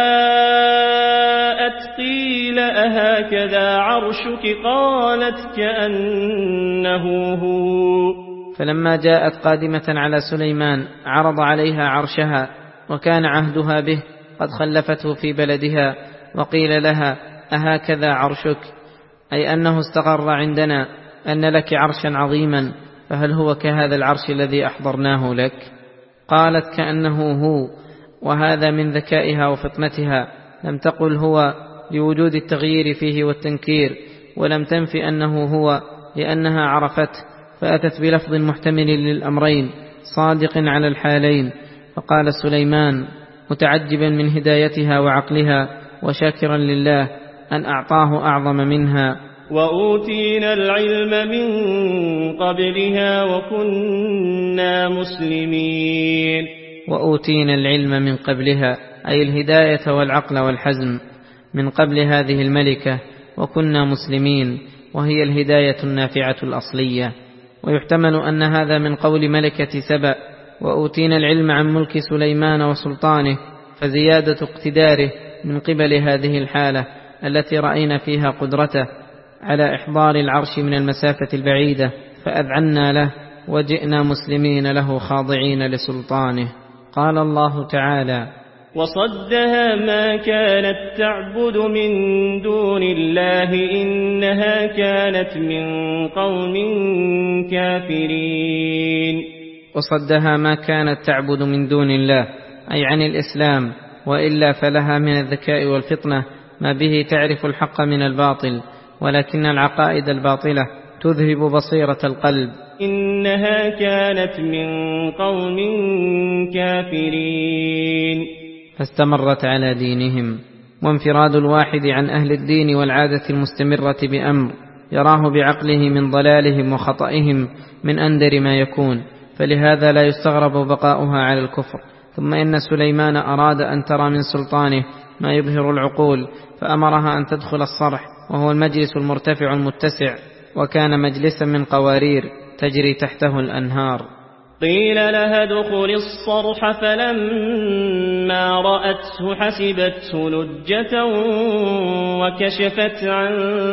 جاءت قيل أهكذا عرشك قالت كأنه هو. فلما جاءت قادمة على سليمان عرض عليها عرشها وكان عهدها به قد خلفته في بلدها، وقيل لها أهكذا عرشك، أي أنه استقر عندنا أن لك عرشا عظيما، فهل هو كهذا العرش الذي أحضرناه لك؟ قالت كأنه هو، وهذا من ذكائها وفطنتها، لم تقل هو لوجود التغيير فيه والتنكير، ولم تنف أنه هو لأنها عرفته، فأتت بلفظ محتمل للأمرين صادق على الحالين. فقال سليمان متعجبا من هدايتها وعقلها وشاكرا لله أن أعطاه أعظم منها وأوتينا العلم من قبلها وكنا مسلمين. وأوتينا العلم من قبلها أي الهداية والعقل والحزم من قبل هذه الملكة وكنا مسلمين، وهي الهداية النافعة الأصلية. ويحتمل أن هذا من قول ملكة سبأ وأوتينا العلم عن ملك سليمان وسلطانه، فزيادة اقتداره من قبل هذه الحالة التي رأينا فيها قدرته على إحضار العرش من المسافة البعيدة، فأذعنا له وجئنا مسلمين له خاضعين لسلطانه. قال الله تعالى وصدها ما كانت تعبد من دون الله إنها كانت من قوم كافرين. وصدها ما كانت تعبد من دون الله أي عن الإسلام، وإلا فلها من الذكاء والفطنة ما به تعرف الحق من الباطل، ولكن العقائد الباطلة تذهب بصيرة القلب. إنها كانت من قوم كافرين. فاستمرت على دينهم. وانفراد الواحد عن أهل الدين والعادة المستمرة بأمر يراه بعقله من ضلالهم وخطئهم من أندر ما يكون، فلهذا لا يستغرب بقاؤها على الكفر. ثم إن سليمان أراد أن ترى من سلطانه ما يبهر العقول، فأمرها أن تدخل الصرح، وهو المجلس المرتفع المتسع، وكان مجلسا من قوارير تجري تحته الأنهار. قيل لها ادخل الصرح فلما رأته حسبته لجة وكشفت عن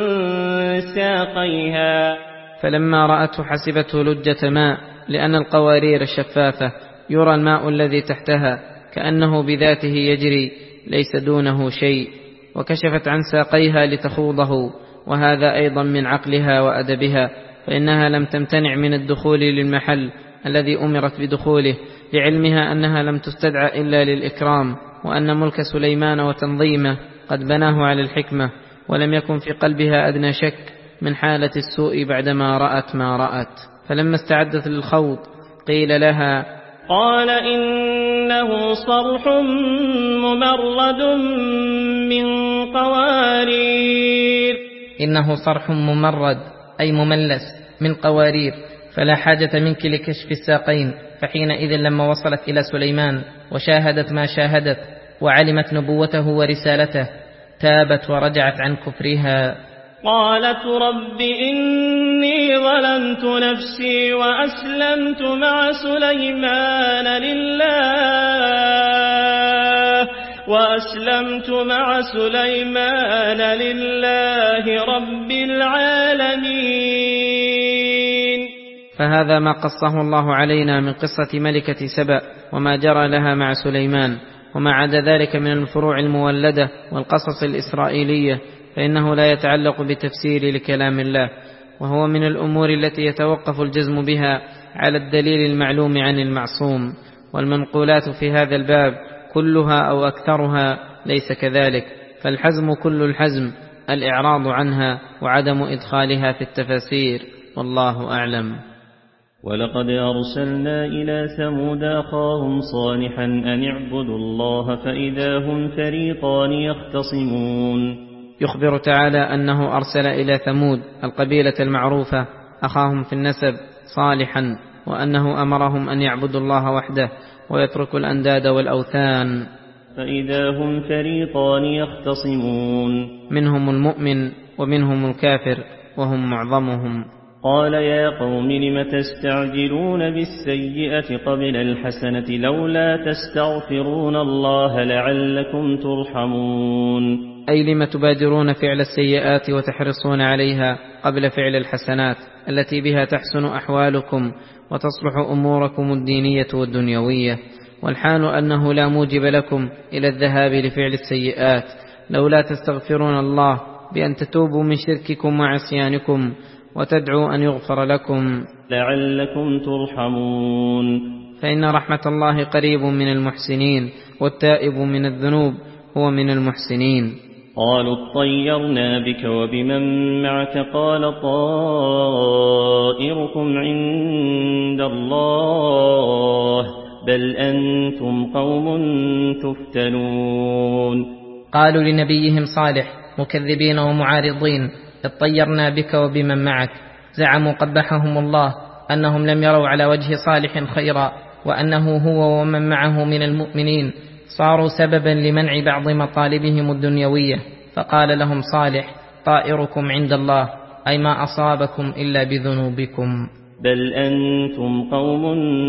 ساقيها. فلما رأته حسبته لجة ماء، لأن القوارير الشفافة يرى الماء الذي تحتها كأنه بذاته يجري ليس دونه شيء، وكشفت عن ساقيها لتخوضه، وهذا أيضا من عقلها وأدبها، فإنها لم تمتنع من الدخول للمحل الذي أمرت بدخوله، لعلمها أنها لم تستدعى إلا للإكرام، وأن ملك سليمان وتنظيمه قد بناه على الحكمة، ولم يكن في قلبها أدنى شك من حالة السوء بعدما رأت ما رأت. فلما استعدت للخوض قيل لها قال إنه صرح ممرد من قوارير. إنه صرح ممرد أي مملس من قوارير، فلا حاجة منك لكشف الساقين. فحينئذ لما وصلت إلى سليمان وشاهدت ما شاهدت وعلمت نبوته ورسالته تابت ورجعت عن كفرها. قالت رب إني ظلمت نفسي وأسلمت مع سليمان لله وأسلمت مع سليمان لله رب العالمين. فهذا ما قصه الله علينا من قصة ملكة سبأ وما جرى لها مع سليمان، وما عدا ذلك من الفروع المولدة والقصص الإسرائيلية فإنه لا يتعلق بتفسير لكلام الله، وهو من الأمور التي يتوقف الجزم بها على الدليل المعلوم عن المعصوم. والمنقولات في هذا الباب كلها أو أكثرها ليس كذلك، فالحزم كل الحزم الإعراض عنها وعدم إدخالها في التفاسير، والله أعلم. ولقد أرسلنا إلى ثمود أخاهم صالحا أن اعبدوا الله فإذا هم فريقان يختصمون. يخبر تعالى أنه أرسل إلى ثمود القبيلة المعروفة أخاهم في النسب صالحا، وأنه أمرهم أن يعبدوا الله وحده ويتركوا الأنداد والأوثان. فإذا هم فريقان يختصمون، منهم المؤمن ومنهم الكافر وهم معظمهم. قال يا قوم لم تستعجلون بالسيئة قبل الحسنة لولا تستغفرون الله لعلكم ترحمون. أي لم تبادرون فعل السيئات وتحرصون عليها قبل فعل الحسنات التي بها تحسن أحوالكم وتصلح أموركم الدينية والدنيوية، والحال أنه لا موجب لكم إلى الذهاب لفعل السيئات لولا تستغفرون الله بأن تتوبوا من شرككم وعصيانكم وتدعوا أن يغفر لكم لعلكم ترحمون. فإن رحمة الله قريب من المحسنين، والتائب من الذنوب هو من المحسنين. قالوا اطيرنا بك وبمن معك قال طائركم عند الله بل أنتم قوم تفتنون. قالوا لنبيهم صالح مكذبين ومعارضين اطيرنا بك وبمن معك، زعموا قبحهم الله أنهم لم يروا على وجه صالح خيرا، وأنه هو ومن معه من المؤمنين صاروا سببا لمنع بعض مطالبهم الدنيوية. فقال لهم صالح طائركم عند الله، أي ما أصابكم إلا بذنوبكم. بل أنتم قوم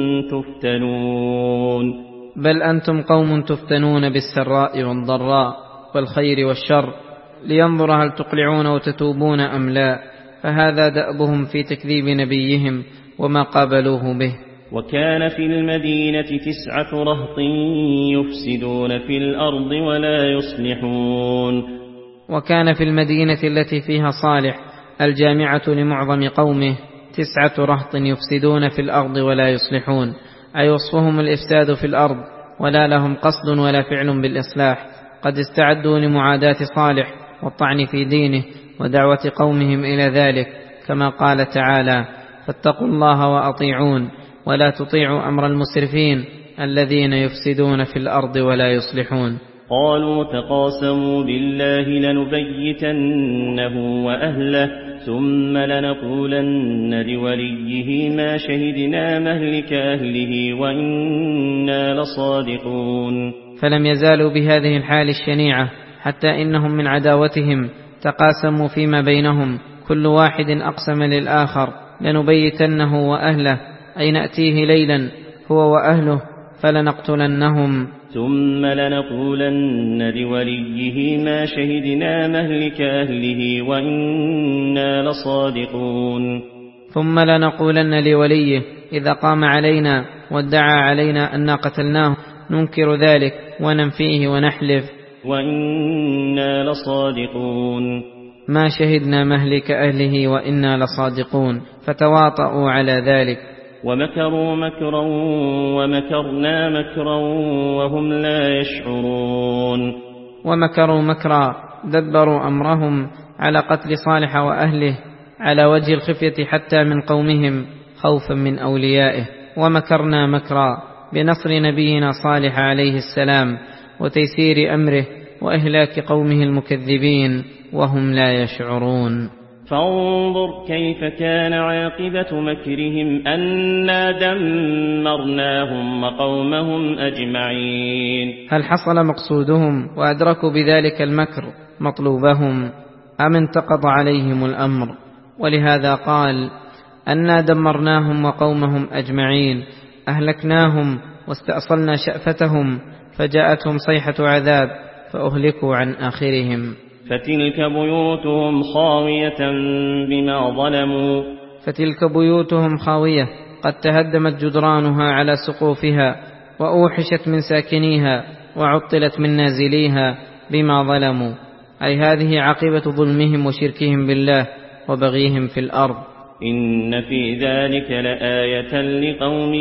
تفتنون. بل أنتم قوم تفتنون بالسراء والضراء والخير والشر لينظر هل تقلعون وتتوبون أم لا، فهذا دأبهم في تكذيب نبيهم وما قابلوه به. وكان في المدينة تسعة رهط يفسدون في الأرض ولا يصلحون. وكان في المدينة التي فيها صالح الجامعة لمعظم قومه تسعة رهط يفسدون في الأرض ولا يصلحون، أي وصفهم الإفساد في الأرض ولا لهم قصد ولا فعل بالإصلاح، قد استعدوا لمعاداة صالح والطعن في دينه ودعوة قومهم إلى ذلك، كما قال تعالى فاتقوا الله وأطيعون ولا تطيعوا أمر المسرفين الذين يفسدون في الأرض ولا يصلحون. قالوا تقاسموا بالله لنبيتنه وأهله ثم لنقولن لوليه ما شهدنا مهلك أهله وإنا لصادقون. فلم يزالوا بهذه الحال الشنيعة حتى إنهم من عداوتهم تقاسموا فيما بينهم، كل واحد أقسم للآخر لنبيتنه وأهله، أي نأتيه ليلا هو وأهله فلنقتلنهم. ثم لنقولن لوليه ما شهدنا مهلك أهله وإنا لصادقون. ثم لنقولن لوليه إذا قام علينا وادعى علينا أن قتلناه ننكر ذلك وننفيه ونحلف وإنا لصادقون. ما شهدنا مهلك أهله وإنا لصادقون، فتواطؤوا على ذلك. ومكروا مكرا ومكرنا مكرا وهم لا يشعرون. ومكروا مكرا دبروا أمرهم على قتل صالح وأهله على وجه الخفية حتى من قومهم خوفا من أوليائه. ومكرنا مكرا بنصر نبينا صالح عليه السلام وتيسير أمره وإهلاك قومه المكذبين وهم لا يشعرون. فانظر كيف كان عاقبة مكرهم أنا دمرناهم وقومهم أجمعين. هل حصل مقصودهم وأدركوا بذلك المكر مطلوبهم أم انتقض عليهم الأمر؟ ولهذا قال أنا دمرناهم وقومهم أجمعين، أهلكناهم واستأصلنا شأفتهم فجاءتهم صيحة عذاب فأهلكوا عن آخرهم. فتلك بيوتهم خاوية بما ظلموا فتلك بيوتهم خاوية قد تهدمت جدرانها على سقوفها وأوحشت من ساكنيها وعطلت من نازليها بما ظلموا، أي هذه عاقبة ظلمهم وشركهم بالله وبغيهم في الأرض. إن في ذلك لآية لقوم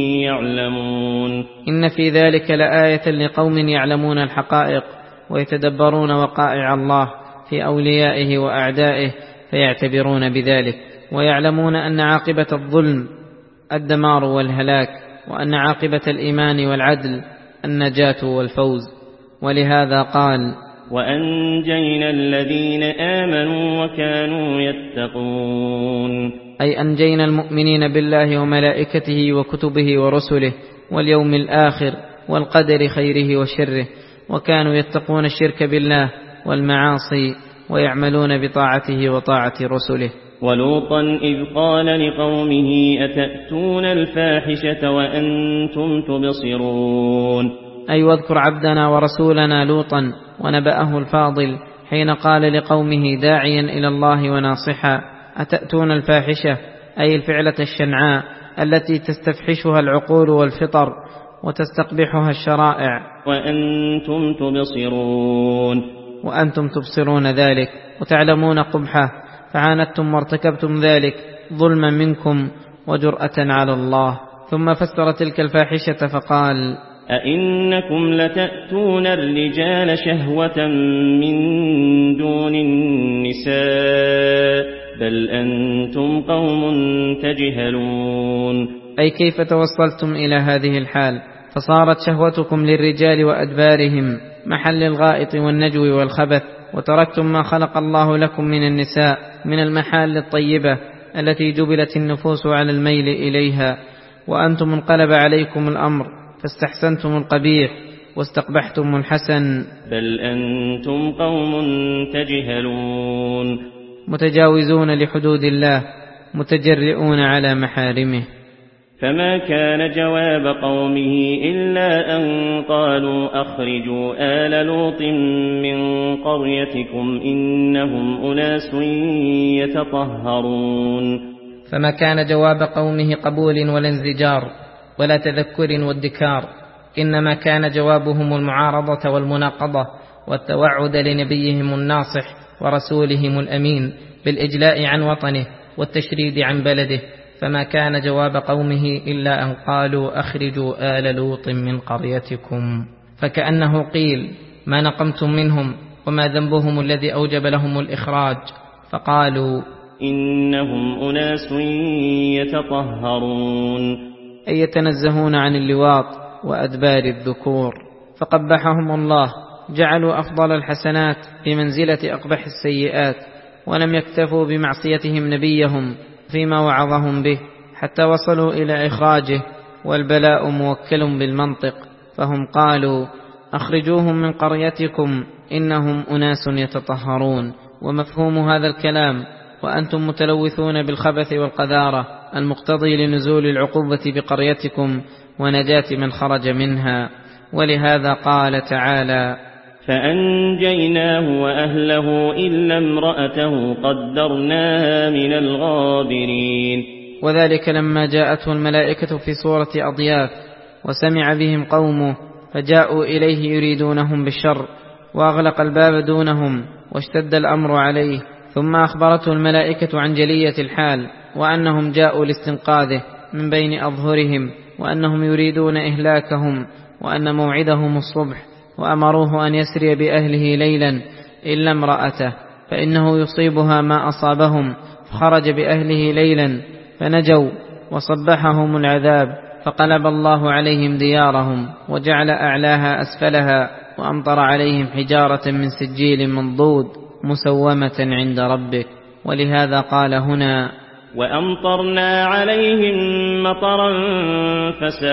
يعلمون. إن في ذلك لآية لقوم يعلمون الحقائق ويتدبرون وقائع الله في أوليائه وأعدائه فيعتبرون بذلك، ويعلمون أن عاقبة الظلم الدمار والهلاك، وأن عاقبة الإيمان والعدل النجاة والفوز. ولهذا قال وأنجينا الذين آمنوا وكانوا يتقون، أي أنجينا المؤمنين بالله وملائكته وكتبه ورسله واليوم الآخر والقدر خيره وشره، وكانوا يتقون الشرك بالله والمعاصي ويعملون بطاعته وطاعة رسله. ولوطا إذ قال لقومه أتأتون الفاحشة وأنتم تبصرون، أي واذكر عبدنا ورسولنا لوطا ونبأه الفاضل حين قال لقومه داعيا إلى الله وناصحا أتأتون الفاحشة، أي الفعلة الشنعاء التي تستفحشها العقول والفطر وتستقبحها الشرائع، وأنتم تبصرون، وأنتم تبصرون ذلك وتعلمون قبحه، فعاندتم وارتكبتم ذلك ظلما منكم وجرأة على الله. ثم فسر تلك الفاحشة فقال أئنكم لتأتون الرجال شهوة من دون النساء بل أنتم قوم تجهلون، أي كيف توصلتم إلى هذه الحال فصارت شهوتكم للرجال وأدبارهم محل الغائط والنجو والخبث، وتركتم ما خلق الله لكم من النساء من المحال الطيبة التي جبلت النفوس على الميل إليها، وأنتم انقلب عليكم الأمر فاستحسنتم القبيح واستقبحتم الحسن. بل أنتم قوم تجهلون، متجاوزون لحدود الله متجرئون على محارمه. فما كان جواب قومه إلا أن قالوا أخرجوا آل لوط من قريتكم إنهم أناس يتطهرون. فما كان جواب قومه قبول ولا انزجار ولا تذكر وادكار، إنما كان جوابهم المعارضة والمناقضة والتوعد لنبيهم الناصح ورسولهم الأمين بالإجلاء عن وطنه والتشريد عن بلده. فما كان جواب قومه إلا أن قالوا أخرجوا آل لوط من قريتكم، فكأنه قيل ما نقمتم منهم وما ذنبهم الذي أوجب لهم الإخراج، فقالوا إنهم أناس يتطهرون، أي يتنزهون عن اللواط وأدبار الذكور. فقبحهم الله، جعلوا أفضل الحسنات في منزلة أقبح السيئات، ولم يكتفوا بمعصيتهم نبيهم فيما وعظهم به حتى وصلوا إلى إخراجه، والبلاء موكل بالمنطق، فهم قالوا أخرجوهم من قريتكم إنهم أناس يتطهرون. ومفهوم هذا الكلام وأنتم متلوثون بالخبث والقذارة المقتضي لنزول العقوبة بقريتكم ونجاة من خرج منها. ولهذا قال تعالى فأنجيناه وأهله إلا امرأته قدرناها من الغابرين. وذلك لما جاءته الملائكة في صورة أضياف وسمع بهم قومه فجاءوا إليه يريدونهم بالشر، وأغلق الباب دونهم واشتد الأمر عليه، ثم أخبرته الملائكة عن جلية الحال وأنهم جاءوا لاستنقاذه من بين أظهرهم، وأنهم يريدون إهلاكهم، وأن موعدهم الصبح، وأمروه أن يسري بأهله ليلا إلا امرأته فإنه يصيبها ما أصابهم، فخرج بأهله ليلا فنجوا وصبحهم العذاب فقلب الله عليهم ديارهم وجعل أعلاها أسفلها وأمطر عليهم حجارة من سجيل منضود مسومة عند ربك. ولهذا قال هنا: وأمطرنا عليهم مطرا فساء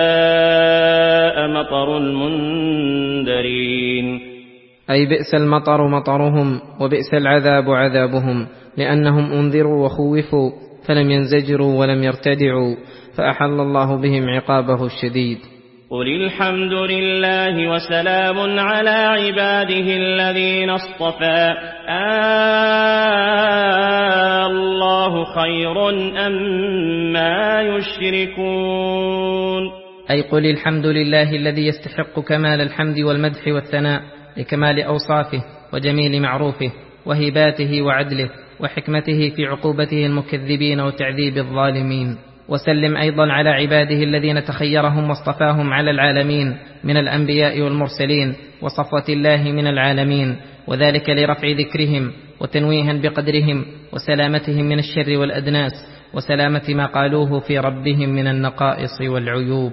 مطر المنذرين. أي بئس المطر مطرهم وبئس العذاب عذابهم، لأنهم أنذروا وخوفوا فلم ينزجروا ولم يرتدعوا، فأحل الله بهم عقابه الشديد. قل الحمد لله وسلام على عباده الذين اصطفى آه الله خير أما يشركون. أي قل الحمد لله الذي يستحق كمال الحمد والمدح والثناء لكمال أوصافه وجميل معروفه وهباته وعدله وحكمته في عقوبته المكذبين وتعذيب الظالمين. وسلم أيضا على عباده الذين تخيرهم واصطفاهم على العالمين من الأنبياء والمرسلين وصفوة الله من العالمين، وذلك لرفع ذكرهم وتنويها بقدرهم وسلامتهم من الشر والأدناس وسلامة ما قالوه في ربهم من النقائص والعيوب.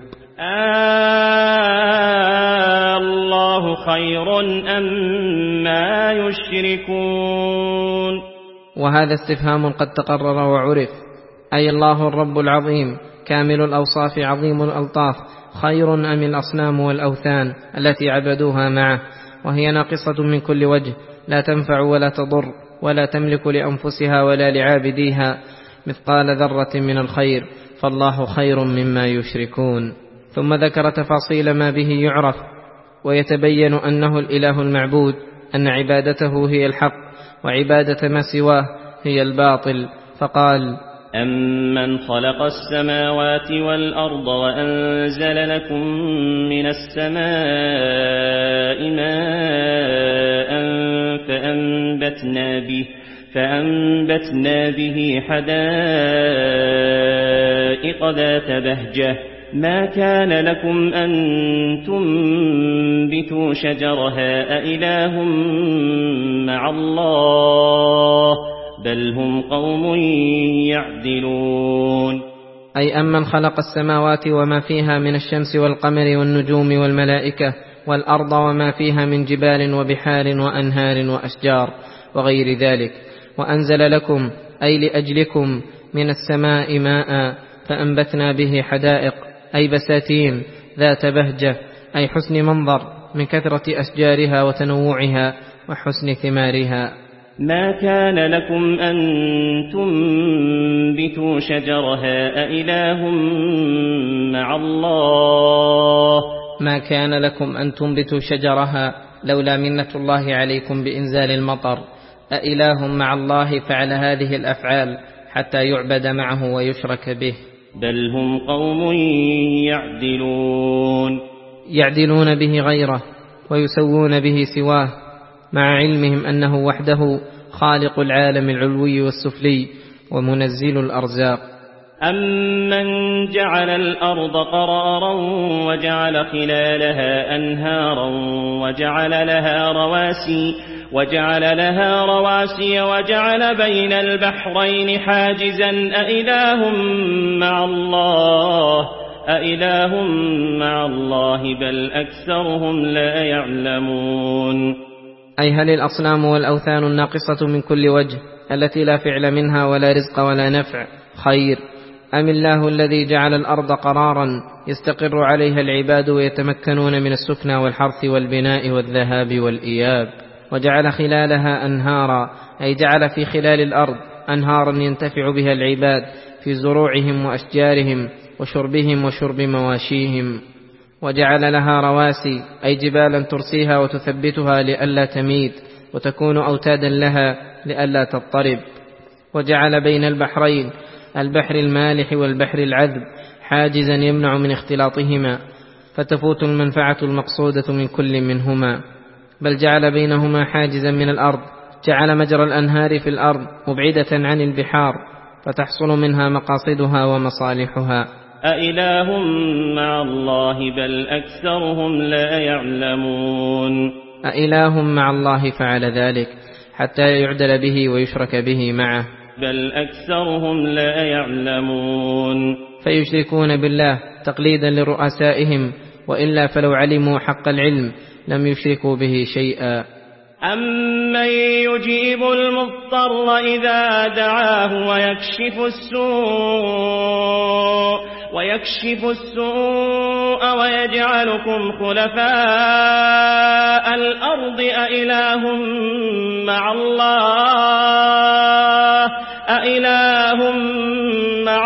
آه الله خير أما يشركون. وهذا استفهام قد تقرر وعرف، أي الله الرب العظيم كامل الأوصاف عظيم الألطاف خير أم الأصنام والأوثان التي عبدوها معه، وهي ناقصة من كل وجه، لا تنفع ولا تضر ولا تملك لأنفسها ولا لعابديها مثقال ذرة من الخير، فالله خير مما يشركون. ثم ذكر تفاصيل ما به يعرف ويتبين أنه الإله المعبود، أن عبادته هي الحق وعبادة ما سواه هي الباطل، فقال: أمن خلق السماوات والأرض وأنزل لكم من السماء ماء فأنبتنا به, فأنبتنا به حدائق ذات بهجة ما كان لكم أن تنبتوا شجرها أإله مع الله بل هم قوم يعدلون. أي أمن خلق السماوات وما فيها من الشمس والقمر والنجوم والملائكة، والأرض وما فيها من جبال وبحار وأنهار وأشجار وغير ذلك، وأنزل لكم أي لأجلكم من السماء ماء فأنبتنا به حدائق أي بساتين ذات بهجة أي حسن منظر من كثرة أشجارها وتنوعها وحسن ثمارها. ما كان لكم أن تنبتوا شجرها أإله مع الله ما كان لكم أن تنبتوا شجرها لولا منة الله عليكم بإنزال المطر. أإله مع الله فعل هذه الأفعال حتى يعبد معه ويشرك به. بل هم قوم يعدلون يعدلون به غيره ويسوون به سواه، مع علمهم أنه وحده خالق العالم العلوي والسفلي ومنزل الأرزاق. أمن جعل الأرض قرارا وجعل خلالها أنهارا وجعل لها رواسي وجعل لها رواسي وجعل بين البحرين حاجزا أإله مع الله أإله مع الله بل أكثرهم لا يعلمون. أي هل الأصنام والأوثان الناقصة من كل وجه التي لا فعل منها ولا رزق ولا نفع خير، أم الله الذي جعل الأرض قرارا يستقر عليها العباد ويتمكنون من السكنى والحرث والبناء والذهاب والإياب، وجعل خلالها أنهارا أي جعل في خلال الأرض أنهارا ينتفع بها العباد في زروعهم وأشجارهم وشربهم وشرب مواشيهم، وجعل لها رواسي أي جبالا ترسيها وتثبتها لئلا تميد وتكون أوتادا لها لئلا تضطرب، وجعل بين البحرين البحر المالح والبحر العذب حاجزا يمنع من اختلاطهما فتفوت المنفعة المقصودة من كل منهما، بل جعل بينهما حاجزا من الأرض، جعل مجرى الأنهار في الأرض مبعدة عن البحار فتحصل منها مقاصدها ومصالحها. أإله مع الله بل أكثرهم لا يعلمون. أإله مع الله فعل ذلك حتى يعدل به ويشرك به معه، بل أكثرهم لا يعلمون. فيشركون بالله تقليدا لرؤسائهم، وإلا فلو علموا حق العلم لم يشركوا به شيئا. أمن يجيب المضطر إذا دعاه ويكشف السوء ويكشف السوء ويجعلكم خلفاء الأرض أإله مع الله أإله مع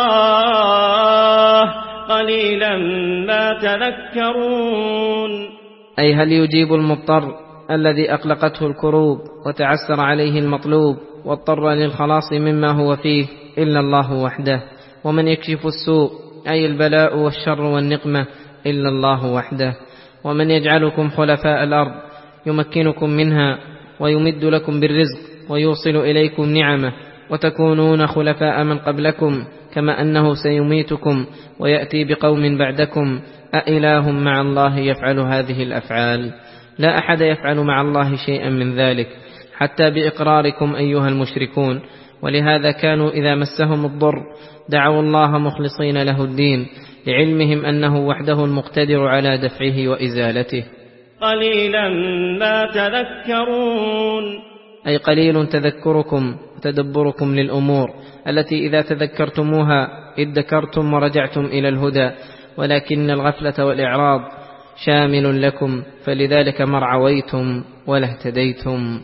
الله قليلا ما تذكرون. أي هل يجيب المضطر الذي أقلقته الكروب وتعسر عليه المطلوب واضطر للخلاص مما هو فيه إلا الله وحده؟ ومن يكشف السوء أي البلاء والشر والنقمة إلا الله وحده؟ ومن يجعلكم خلفاء الأرض يمكنكم منها ويمد لكم بالرزق ويوصل إليكم نعمه وتكونون خلفاء من قبلكم، كما أنه سيميتكم ويأتي بقوم بعدكم، أإله مع الله يفعل هذه الأفعال؟ لا أحد يفعل مع الله شيئا من ذلك، حتى بإقراركم أيها المشركون. ولهذا كانوا إذا مسهم الضر دعوا الله مخلصين له الدين، لعلمهم أنه وحده المقتدر على دفعه وإزالته. قليلا ما تذكرون. أي قليل تذكركم وتدبركم للأمور التي إذا تذكرتموها ادكرتم ورجعتم إلى الهدى، ولكن الغفلة والإعراض شامل لكم، فلذلك ما ارعويتم ولا اهتديتم.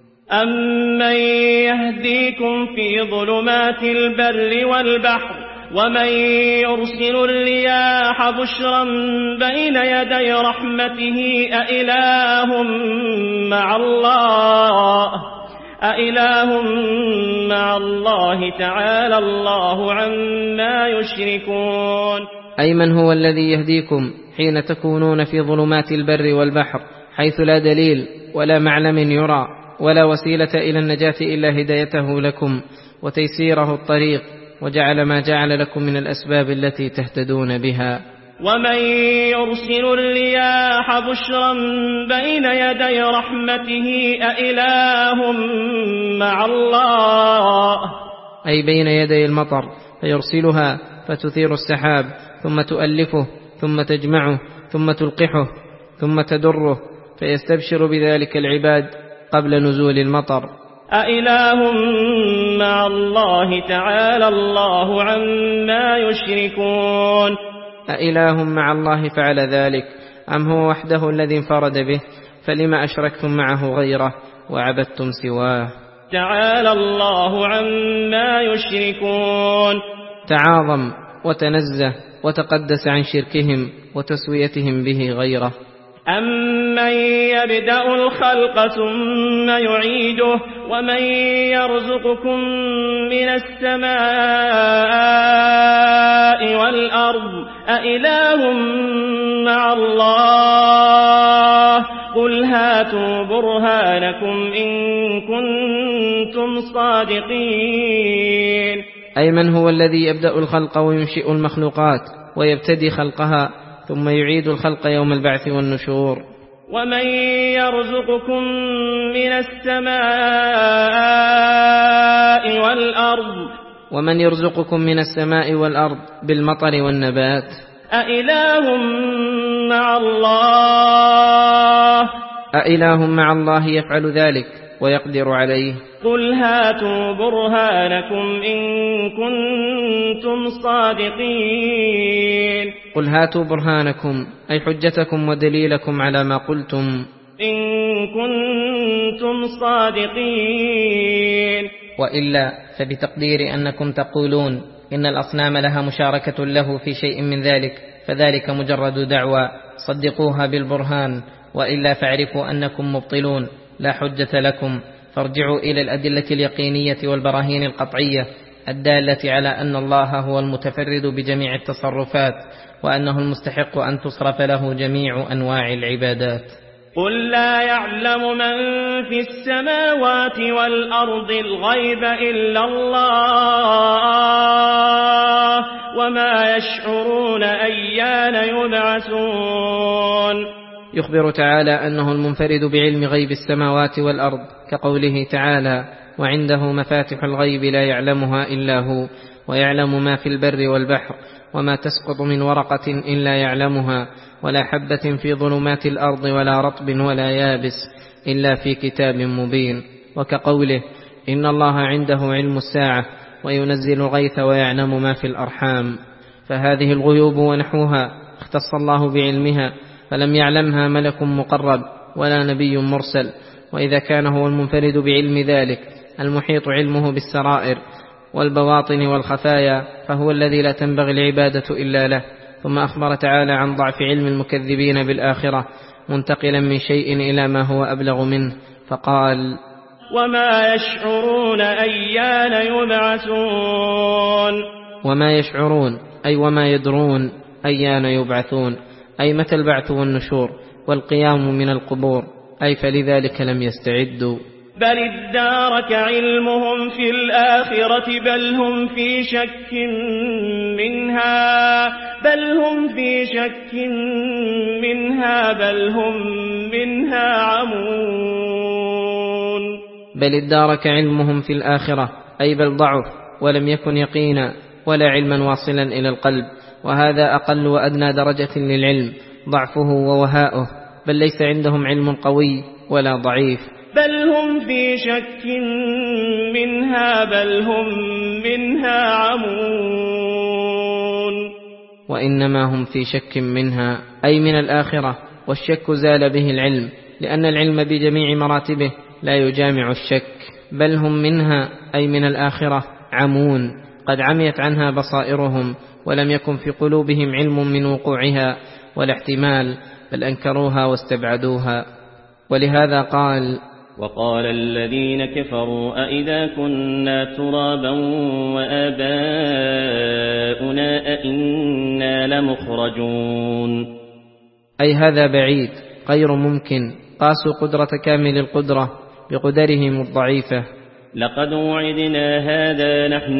أمن يهديكم في ظلمات البر والبحر ومن يرسل الرياح بشرا بين يدي رحمته أإله مع الله أإله مع الله تعالى الله عما يشركون. أي من هو الذي يهديكم حين تكونون في ظلمات البر والبحر، حيث لا دليل ولا معلم يرى ولا وسيلة إلى النجاة إلا هدايته لكم وتيسيره الطريق، وجعل ما جعل لكم من الأسباب التي تهتدون بها. ومن يرسل الرياح بشرا بين يدي رحمته أإله مع الله أي بين يدي المطر، فيرسلها فتثير السحاب ثم تؤلفه ثم تجمعه ثم تلقحه ثم تدره، فيستبشر بذلك العباد قبل نزول المطر. أإله مع الله تعالى الله عما يشركون. أإله مع الله فعل ذلك أم هو وحده الذي انفرد به؟ فلما أشركتم معه غيره وعبدتم سواه؟ تعالى الله عما يشركون. تعاظم وتنزه وتقدس عن شركهم وتسويتهم به غيره. أمن يبدأ الخلق ثم يعيده ومن يرزقكم من السماء والأرض أإله مع الله قل هاتوا برهانكم إن كنتم صادقين. أي من هو الذي يبدأ الخلق وينشئ المخلوقات ويبتدي خلقها ثم يعيد الخلق يوم البعث والنشور. ومن يرزقكم من السماء والأرض ومن يرزقكم من السماء والأرض بالمطر والنبات أإله مع الله أإله مع الله يفعل ذلك ويقدر عليه؟ قل هاتوا برهانكم إن كنتم صادقين. قل هاتوا برهانكم أي حجتكم ودليلكم على ما قلتم إن كنتم صادقين. وإلا فبتقدير أنكم تقولون إن الأصنام لها مشاركة له في شيء من ذلك، فذلك مجرد دعوى صدقوها بالبرهان، وإلا فاعرفوا أنكم مبطلون لا حجة لكم، فارجعوا إلى الأدلة اليقينية والبراهين القطعية الدالة على أن الله هو المتفرد بجميع التصرفات، وأنه المستحق أن تصرف له جميع أنواع العبادات. قل لا يعلم من في السماوات والأرض الغيب إلا الله وما يشعرون أيان يبعثون. يخبر تعالى أنه المنفرد بعلم غيب السماوات والأرض، كقوله تعالى وعنده مفاتح الغيب لا يعلمها إلا هو، ويعلم ما في البر والبحر، وما تسقط من ورقة إلا يعلمها، ولا حبة في ظلمات الأرض ولا رطب ولا يابس إلا في كتاب مبين. وكقوله: إن الله عنده علم الساعة وينزل الغيث ويعلم ما في الأرحام. فهذه الغيوب ونحوها اختص الله بعلمها، فلم يعلمها ملك مقرب ولا نبي مرسل. وإذا كان هو المنفرد بعلم ذلك المحيط علمه بالسرائر والبواطن والخفايا، فهو الذي لا تنبغي العبادة إلا له. ثم أخبر تعالى عن ضعف علم المكذبين بالآخرة، منتقلا من شيء إلى ما هو أبلغ منه، فقال: وما يشعرون أيان يبعثون. وما يشعرون أي وما يدرون أيان يبعثون، أي متى البعث والنشور والقيام من القبور، أي فلذلك لم يستعدوا. بل ادارك علمهم في الآخرة بل هم في شك منها بل هم في شك منها بل هم منها عمون. بل ادارك علمهم في الآخرة أي بل ضعف ولم يكن يقينا ولا علما واصلا إلى القلب، وهذا أقل وأدنى درجة للعلم، ضعفه ووهاؤه، بل ليس عندهم علم قوي ولا ضعيف. بل هم في شك منها بل هم منها عمون. وإنما هم في شك منها أي من الآخرة، والشك زال به العلم، لأن العلم بجميع مراتبه لا يجامع الشك. بل هم منها أي من الآخرة عمون، قد عميت عنها بصائرهم، ولم يكن في قلوبهم علم من وقوعها ولا احتمال، بل أنكروها واستبعدوها. ولهذا قال: وقال الذين كفروا أئذا كنا ترابا وآباؤنا أئنا لمخرجون. أي هذا بعيد غير ممكن، قاسوا قدرة كامل القدرة بقدرهم الضعيفة. لقد وعدنا هذا نحن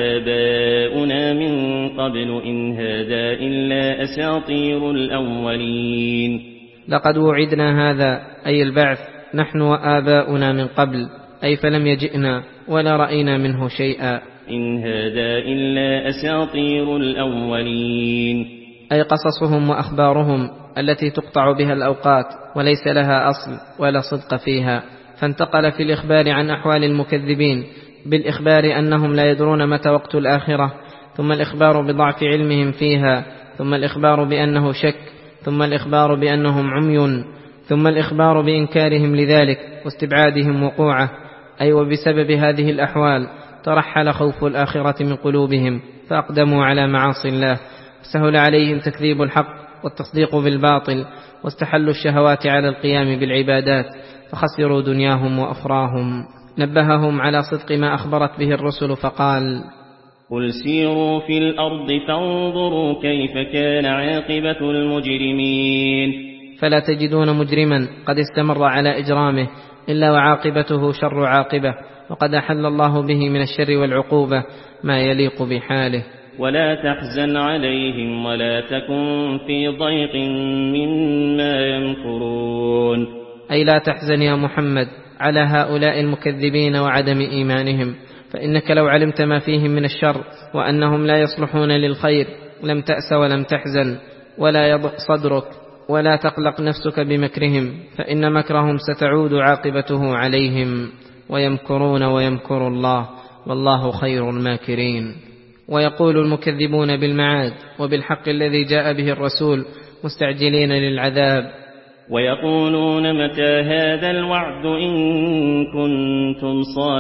وآباؤنا من قبل إن هذا إلا أساطير الأولين. لقد وعدنا هذا أي البعث نحن وآباؤنا من قبل، أي فلم يجئنا ولا رأينا منه شيئا. إن هذا إلا أساطير الأولين، أي قصصهم وأخبارهم التي تقطع بها الأوقات وليس لها أصل ولا صدق فيها. فانتقل في الإخبار عن أحوال المكذبين بالإخبار أنهم لا يدرون متى وقت الآخرة، ثم الإخبار بضعف علمهم فيها، ثم الإخبار بأنه شك، ثم الإخبار بأنهم عمي، ثم الإخبار بإنكارهم لذلك واستبعادهم وقوعه. أي وبسبب هذه الأحوال ترحل خوف الآخرة من قلوبهم، فأقدموا على معاصي الله، سهل عليهم تكذيب الحق والتصديق بالباطل، واستحلوا الشهوات على القيام بالعبادات، فخسروا دنياهم وأخراهم. نبههم على صدق ما أخبرت به الرسل فقال: قل سيروا في الأرض فانظروا كيف كان عاقبة المجرمين. فلا تجدون مجرما قد استمر على إجرامه إلا وعاقبته شر عاقبة، وقد أحل الله به من الشر والعقوبة ما يليق بحاله. ولا تحزن عليهم ولا تكن في ضيق مما يمكرون. أي لا تحزن يا محمد على هؤلاء المكذبين وعدم إيمانهم، فإنك لو علمت ما فيهم من الشر وأنهم لا يصلحون للخير لم تأس ولم تحزن ولا يضق صدرك ولا تقلق نفسك بمكرهم، فإن مكرهم ستعود عاقبته عليهم. ويمكرون ويمكر الله والله خير الماكرين. ويقول المكذبون بالمعاد وبالحق الذي جاء به الرسول مستعجلين للعذاب، ويقولون متى هذا الوعد إن كنتم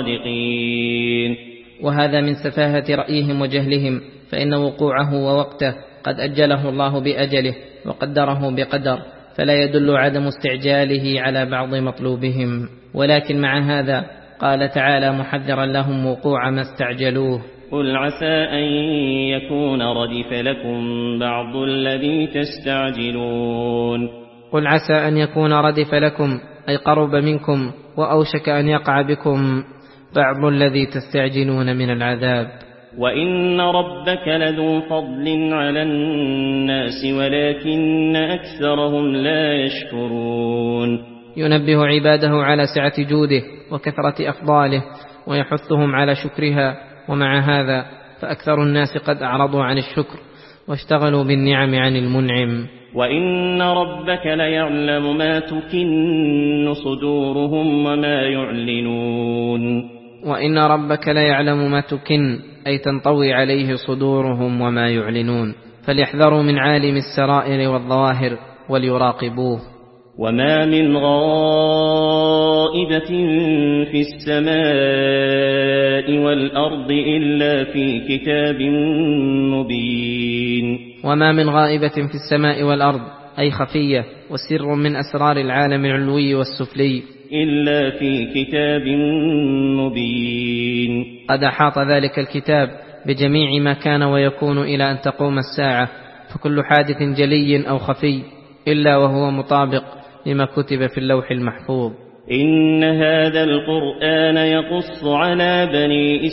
صادقين. وهذا من سفاهة رأيهم وجهلهم، فإن وقوعه ووقته قد أجله الله بأجله وقدره بقدر، فلا يدل عدم استعجاله على بعض مطلوبهم. ولكن مع هذا قال تعالى محذرا لهم وقوع ما استعجلوه: قل عسى أن يكون ردف لكم بعض الذي تستعجلون. قل عسى أن يكون ردف لكم أي قرب منكم وأوشك أن يقع بكم بعض الذي تستعجلون من العذاب. وإن ربك لذو فضل على الناس ولكن أكثرهم لا يشكرون. ينبه عباده على سعة جوده وكثرة أفضاله ويحثهم على شكرها، ومع هذا فأكثر الناس قد أعرضوا عن الشكر واشتغلوا بالنعم عن المنعم. وإن ربك ليعلم ما تكن صدورهم وما يعلنون. وإن ربك ليعلم ما تكن أي تنطوي عليه صدورهم وما يعلنون، فليحذروا من عالم السرائر والظواهر وليراقبوه. وما من غائبة في السماء والأرض إلا في كتاب مبين. وما من غائبة في السماء والأرض أي خفية وسر من أسرار العالم العلوي والسفلي إلا في كتاب مبين. قد أحاط ذلك الكتاب بجميع ما كان ويكون إلى أن تقوم الساعة، فكل حادث جلي أو خفي إلا وهو مطابق لما كتب في اللوح المحفوظ. إن هذا القرآن يقص على بني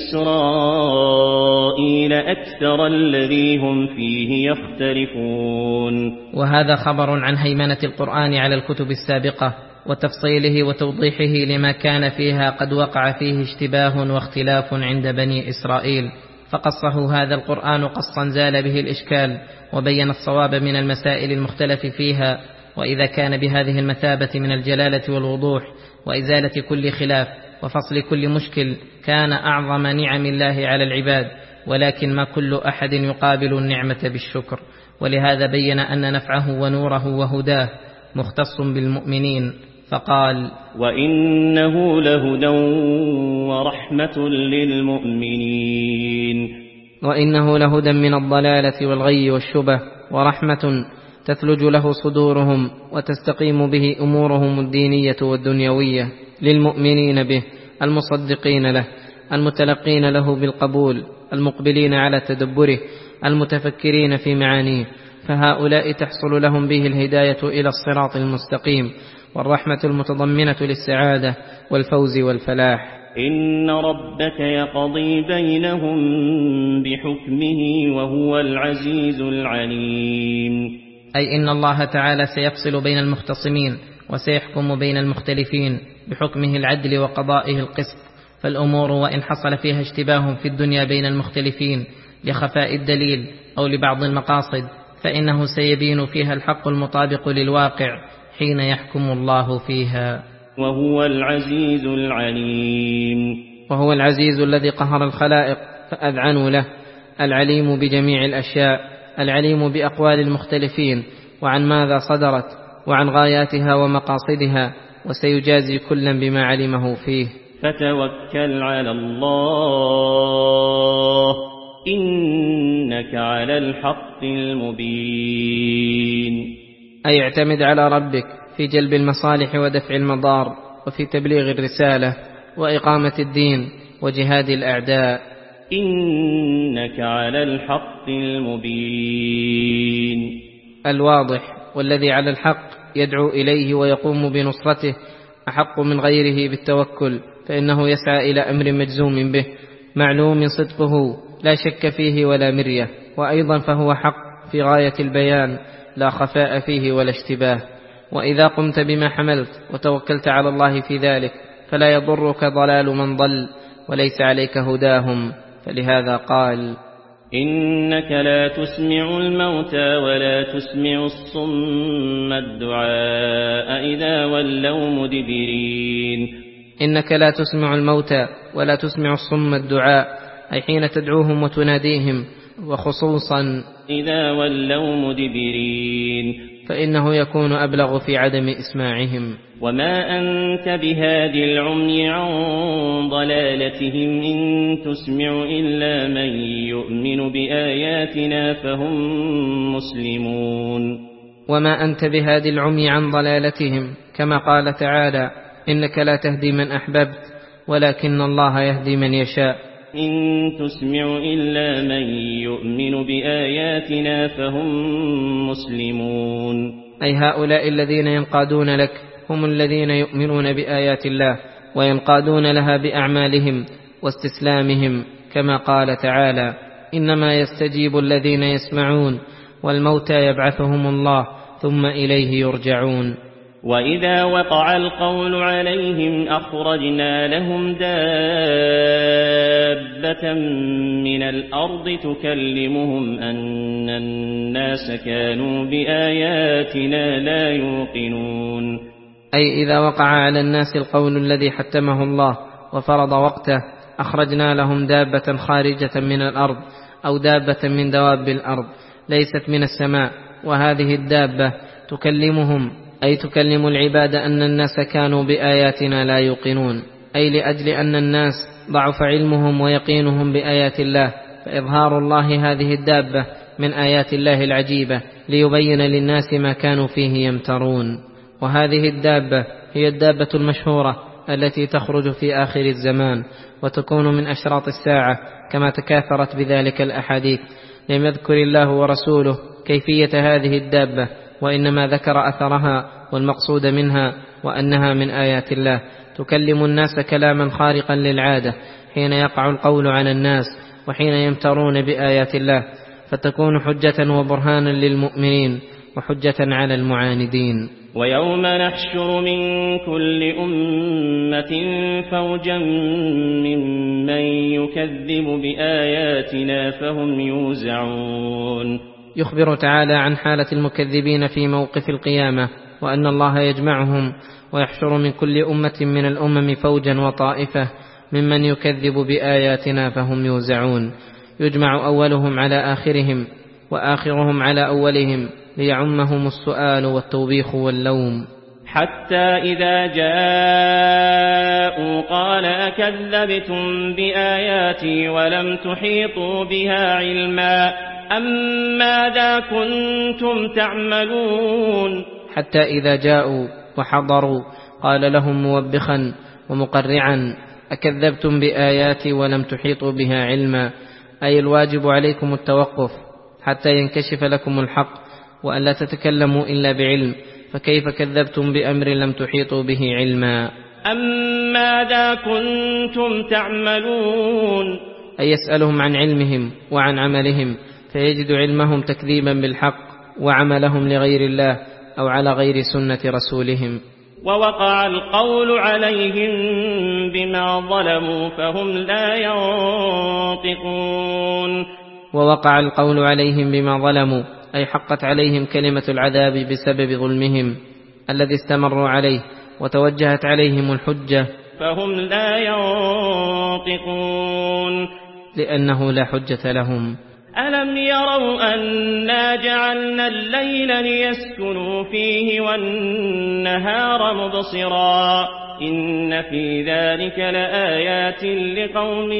إسرائيل أكثر الذي هم فيه يختلفون. وهذا خبر عن هيمنة القرآن على الكتب السابقة وتفصيله وتوضيحه لما كان فيها قد وقع فيه اشتباه واختلاف عند بني إسرائيل، فقصه هذا القرآن قصا زال به الإشكال وبين الصواب من المسائل المختلف فيها. وإذا كان بهذه المثابة من الجلالة والوضوح وإزالة كل خلاف وفصل كل مشكل كان أعظم نعم الله على العباد، ولكن ما كل أحد يقابل النعمة بالشكر، ولهذا بين أن نفعه ونوره وهداه مختص بالمؤمنين، فقال: وإنه لهدى ورحمة للمؤمنين. وإنه لهدى من الضلالة والغي والشبه ورحمة تثلج له صدورهم وتستقيم به أمورهم الدينية والدنيوية للمؤمنين به المصدقين له المتلقين له بالقبول المقبلين على تدبره المتفكرين في معانيه، فهؤلاء تحصل لهم به الهداية إلى الصراط المستقيم والرحمة المتضمنة للسعادة والفوز والفلاح. إن ربك يقضي بينهم بحكمه وهو العزيز العليم. أي إن الله تعالى سيفصل بين المختصمين وسيحكم بين المختلفين بحكمه العدل وقضائه القسط، فالأمور وإن حصل فيها اشتباه في الدنيا بين المختلفين لخفاء الدليل أو لبعض المقاصد فإنه سيبين فيها الحق المطابق للواقع حين يحكم الله فيها. وهو العزيز العليم. وهو العزيز الذي قهر الخلائق فأذعنوا له، العليم بجميع الأشياء، العليم بأقوال المختلفين وعن ماذا صدرت وعن غاياتها ومقاصدها، وسيجازي كلا بما علمه فيه. فتوكل على الله إنك على الحق المبين. أي اعتمد على ربك في جلب المصالح ودفع المضار وفي تبليغ الرسالة وإقامة الدين وجهاد الأعداء. إنك على الحق المبين. الواضح، والذي على الحق يدعو إليه ويقوم بنصرته أحق من غيره بالتوكل، فإنه يسعى إلى أمر مجزوم به معلوم صدقه لا شك فيه ولا مرية، وأيضا فهو حق في غاية البيان لا خفاء فيه ولا اشتباه. وإذا قمت بما حملت وتوكلت على الله في ذلك فلا يضرك ضلال من ضل وليس عليك هداهم، فلهذا قال: إنك لا تسمع الموتى ولا تسمع الصم الدعاء إذا ولوا مدبرين. إنك لا تسمع الموتى ولا تسمع الصم الدعاء، أي حين تدعوهم وتناديهم، وخصوصا إذا ولوا مدبرين، فإنه يكون أبلغ في عدم إسماعهم. وما أنت بهادي العمي عن ضلالتهم إن تسمع إلا من يؤمن بآياتنا فهم مسلمون. وما أنت بهادي العمي عن ضلالتهم، كما قال تعالى: إنك لا تهدي من أحببت ولكن الله يهدي من يشاء. إن تسمع إلا من يؤمن بآياتنا فهم مسلمون. أي هؤلاء الذين ينقادون لك هم الذين يؤمنون بآيات الله وينقادون لها بأعمالهم واستسلامهم، كما قال تعالى: إنما يستجيب الذين يسمعون والموتى يبعثهم الله ثم إليه يرجعون. وإذا وقع القول عليهم أخرجنا لهم دابة من الأرض تكلمهم أن الناس كانوا بآياتنا لا يوقنون. أي إذا وقع على الناس القول الذي حتمه الله وفرض وقته أخرجنا لهم دابة خارجة من الأرض أو دابة من دواب الأرض ليست من السماء، وهذه الدابة تكلمهم أي تكلم العباد أن الناس كانوا بآياتنا لا يوقنون، أي لأجل أن الناس ضعف علمهم ويقينهم بآيات الله، فإظهار الله هذه الدابة من آيات الله العجيبة ليبين للناس ما كانوا فيه يمترون. وهذه الدابة هي الدابة المشهورة التي تخرج في آخر الزمان وتكون من أشراط الساعة كما تكاثرت بذلك الأحاديث. لم يذكر الله ورسوله كيفية هذه الدابة، وإنما ذكر أثرها والمقصود منها وأنها من آيات الله تكلم الناس كلاما خارقا للعادة حين يقع القول على الناس وحين يمترون بآيات الله، فتكون حجة وبرهانا للمؤمنين وحجة على المعاندين. ويوم نحشر من كل أمة فوجا ممن يكذب بآياتنا فهم يوزعون. يخبر تعالى عن حالة المكذبين في موقف القيامة، وأن الله يجمعهم ويحشر من كل أمة من الأمم فوجا وطائفة ممن يكذب بآياتنا فهم يوزعون. يجمع أولهم على آخرهم وآخرهم على أولهم ليعمهم السؤال والتوبيخ واللوم. حتى إذا جاءوا قال أكذبتم بآياتي ولم تحيطوا بها علما أم ماذا كنتم تعملون. حتى إذا جاءوا وحضروا قال لهم موبخا ومقرعا أكذبتم بآياتي ولم تحيطوا بها علما، أي الواجب عليكم التوقف حتى ينكشف لكم الحق وألا تتكلموا إلا بعلم، فكيف كذبتم بأمر لم تحيطوا به علما. أم ماذا كنتم تعملون، أي يسألهم عن علمهم وعن عملهم فيجد علمهم تكذيبا بالحق وعملهم لغير الله أو على غير سنة رسولهم. ووقع القول عليهم بما ظلموا فهم لا ينطقون. ووقع القول عليهم بما ظلموا أي حقت عليهم كلمة العذاب بسبب ظلمهم الذي استمروا عليه وتوجهت عليهم الحجة فهم لا ينطقون لأنه لا حجة لهم. ألم يروا أنا جعلنا الليل ليسكنوا فيه والنهار مبصرا إن في ذلك لآيات لقوم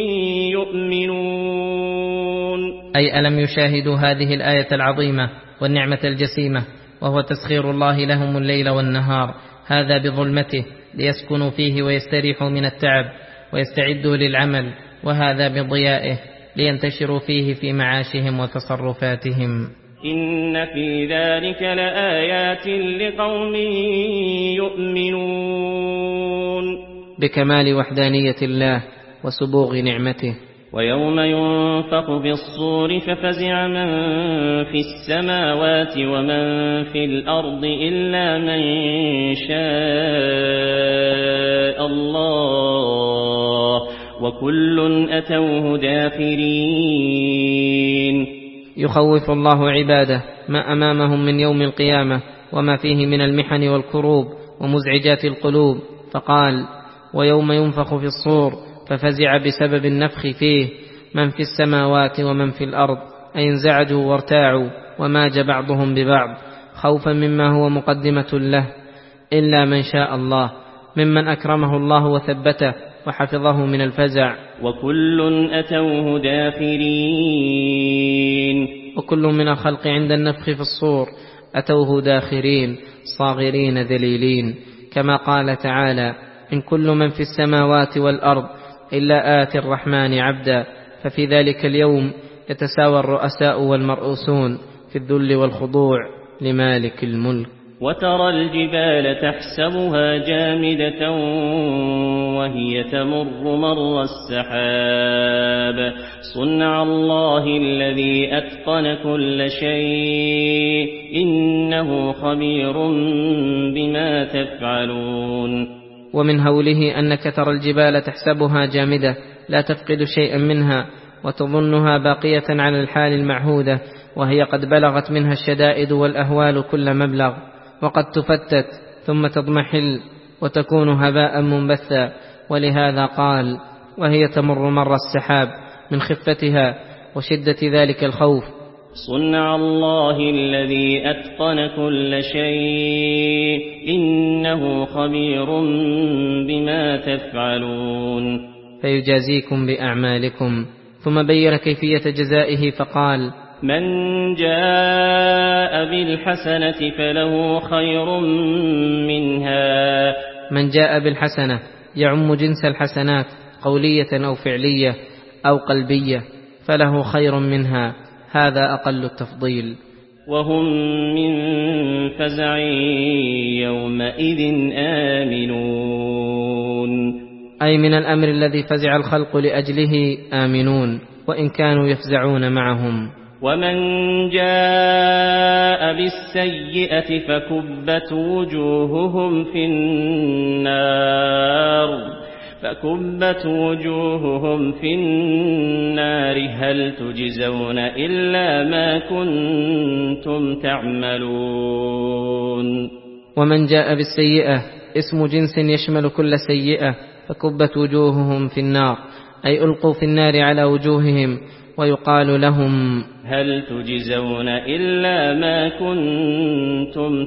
يؤمنون. أي ألم يشاهدوا هذه الآية العظيمة والنعمة الجسيمة، وهو تسخير الله لهم الليل والنهار، هذا بظلمته ليسكنوا فيه ويستريحوا من التعب ويستعدوا للعمل، وهذا بضيائه لينتشروا فيه في معاشهم وتصرفاتهم. إن في ذلك لآيات لقوم يؤمنون. بكمال وحدانية الله وسبوغ نعمته. ويوم ينفخ في الصور ففزع من في السماوات ومن في الأرض إلا من شاء الله وكل أتوه داخرين. يخوف الله عباده ما أمامهم من يوم القيامة وما فيه من المحن والكروب ومزعجات القلوب، فقال: ويوم ينفخ في الصور ففزع بسبب النفخ فيه من في السماوات ومن في الأرض، أي انزعجوا وارتاعوا وماج بعضهم ببعض خوفا مما هو مقدمة له، إلا من شاء الله ممن أكرمه الله وثبته وحفظه من الفزع. وكل أتوه داخرين. وكل من الخلق عند النفخ في الصور أتوه داخرين صاغرين ذليلين، كما قال تعالى: إن كل من في السماوات والأرض إلا آتي الرحمن عبدا. ففي ذلك اليوم يتساوى الرؤساء والمرؤوسون في الذل والخضوع لمالك الملك. وترى الجبال تحسبها جامدة وهي تمر مر السحاب صنع الله الذي أتقن كل شيء إنه خبير بما تفعلون. ومن هوله أنك ترى الجبال تحسبها جامدة لا تفقد شيئا منها وتظنها باقية على الحال المعهودة وهي قد بلغت منها الشدائد والأهوال كل مبلغ، وقد تفتت ثم تضمحل وتكون هباء منبثا. ولهذا قال وهي تمر مر السحاب من خفتها وشدة ذلك الخوف. صنع الله الذي أتقن كل شيء إنه خبير بما تفعلون. فيجازيكم بأعمالكم. ثم بين كيفية جزائه فقال من جاء بالحسنة فله خير منها. من جاء بالحسنة يعم جنس الحسنات قولية أو فعلية أو قلبية، فله خير منها، هذا أقل التفضيل. وهم من فزع يومئذ آمنون، أي من الأمر الذي فزع الخلق لأجله آمنون وإن كانوا يفزعون معهم. ومن جاء بالسيئة فكبت وجوههم في النار فكبت وجوههم في النار هل تجزون إلا ما كنتم تعملون. ومن جاء بالسيئة اسم جنس يشمل كل سيئة، فكبت وجوههم في النار أي ألقوا في النار على وجوههم، ويقال لهم هل تجزون إلا ما كنتم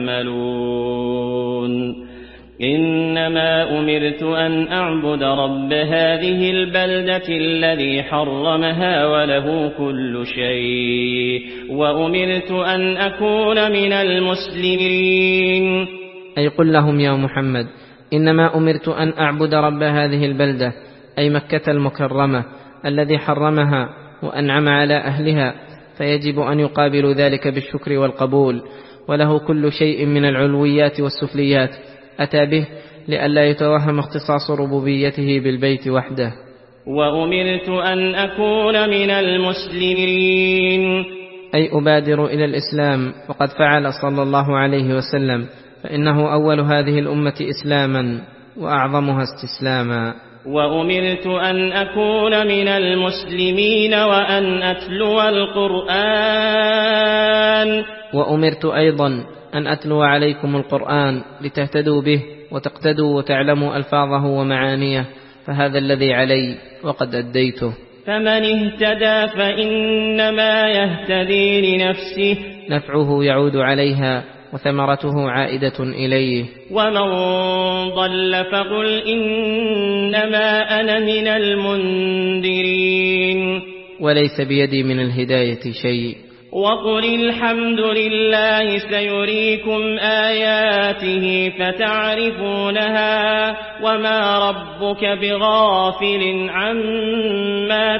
تعملون. إنما أمرت أن أعبد رب هذه البلدة الذي حرمها وله كل شيء وأمرت أن أكون من المسلمين. أي قل لهم يا محمد إنما أمرت أن أعبد رب هذه البلدة أي مكة المكرمة الذي حرمها وأنعم على أهلها، فيجب أن يقابل ذلك بالشكر والقبول، وله كل شيء من العلويات والسفليات أتى به لئلا يتوهم اختصاص ربوبيته بالبيت وحده. وأمرت أن أكون من المسلمين أي أبادر إلى الإسلام، وقد فعل صلى الله عليه وسلم، فإنه أول هذه الأمة إسلاما وأعظمها استسلاما. وأمرت أن أكون من المسلمين وأن أتلو القرآن. وأمرت أيضا أن أتلو عليكم القرآن لتهتدوا به وتقتدوا وتعلموا ألفاظه ومعانيه، فهذا الذي علي وقد أديته. فمن اهتدى فإنما يهتدي لنفسه، نفعه يعود عليها وثمرته عائدة إليه. ومن ضل فقل إنما أنا من المنذرين، وليس بيدي من الهداية شيء. وقل الحمد لله سيريكم آياته فتعرفونها وما ربك بغافل عما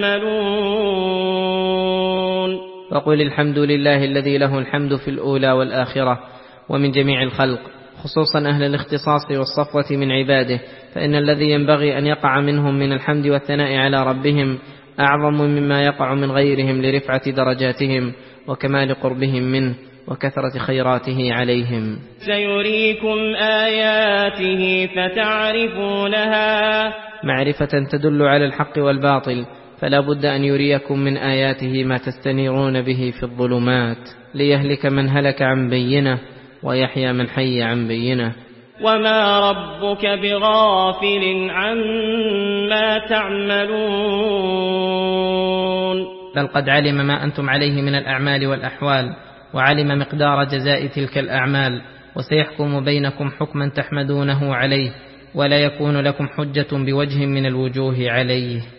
تعملون. وقل الحمد لله الذي له الحمد في الأولى والآخرة ومن جميع الخلق، خصوصا أهل الاختصاص والصفوة من عباده، فإن الذي ينبغي أن يقع منهم من الحمد والثناء على ربهم أعظم مما يقع من غيرهم لرفعة درجاتهم وكمال قربهم منه وكثرة خيراته عليهم. سيريكم آياته فتعرفونها، معرفة تدل على الحق والباطل، فلا بد أن يريكم من آياته ما تستنيرون به في الظلمات، ليهلك من هلك عن بينه ويحيى من حي عن بينه. وما ربك بغافل عما تعملون. بل قد علم ما أنتم عليه من الأعمال والأحوال، وعلم مقدار جزاء تلك الأعمال، وسيحكم بينكم حكما تحمدونه عليه، ولا يكون لكم حجة بوجه من الوجوه عليه.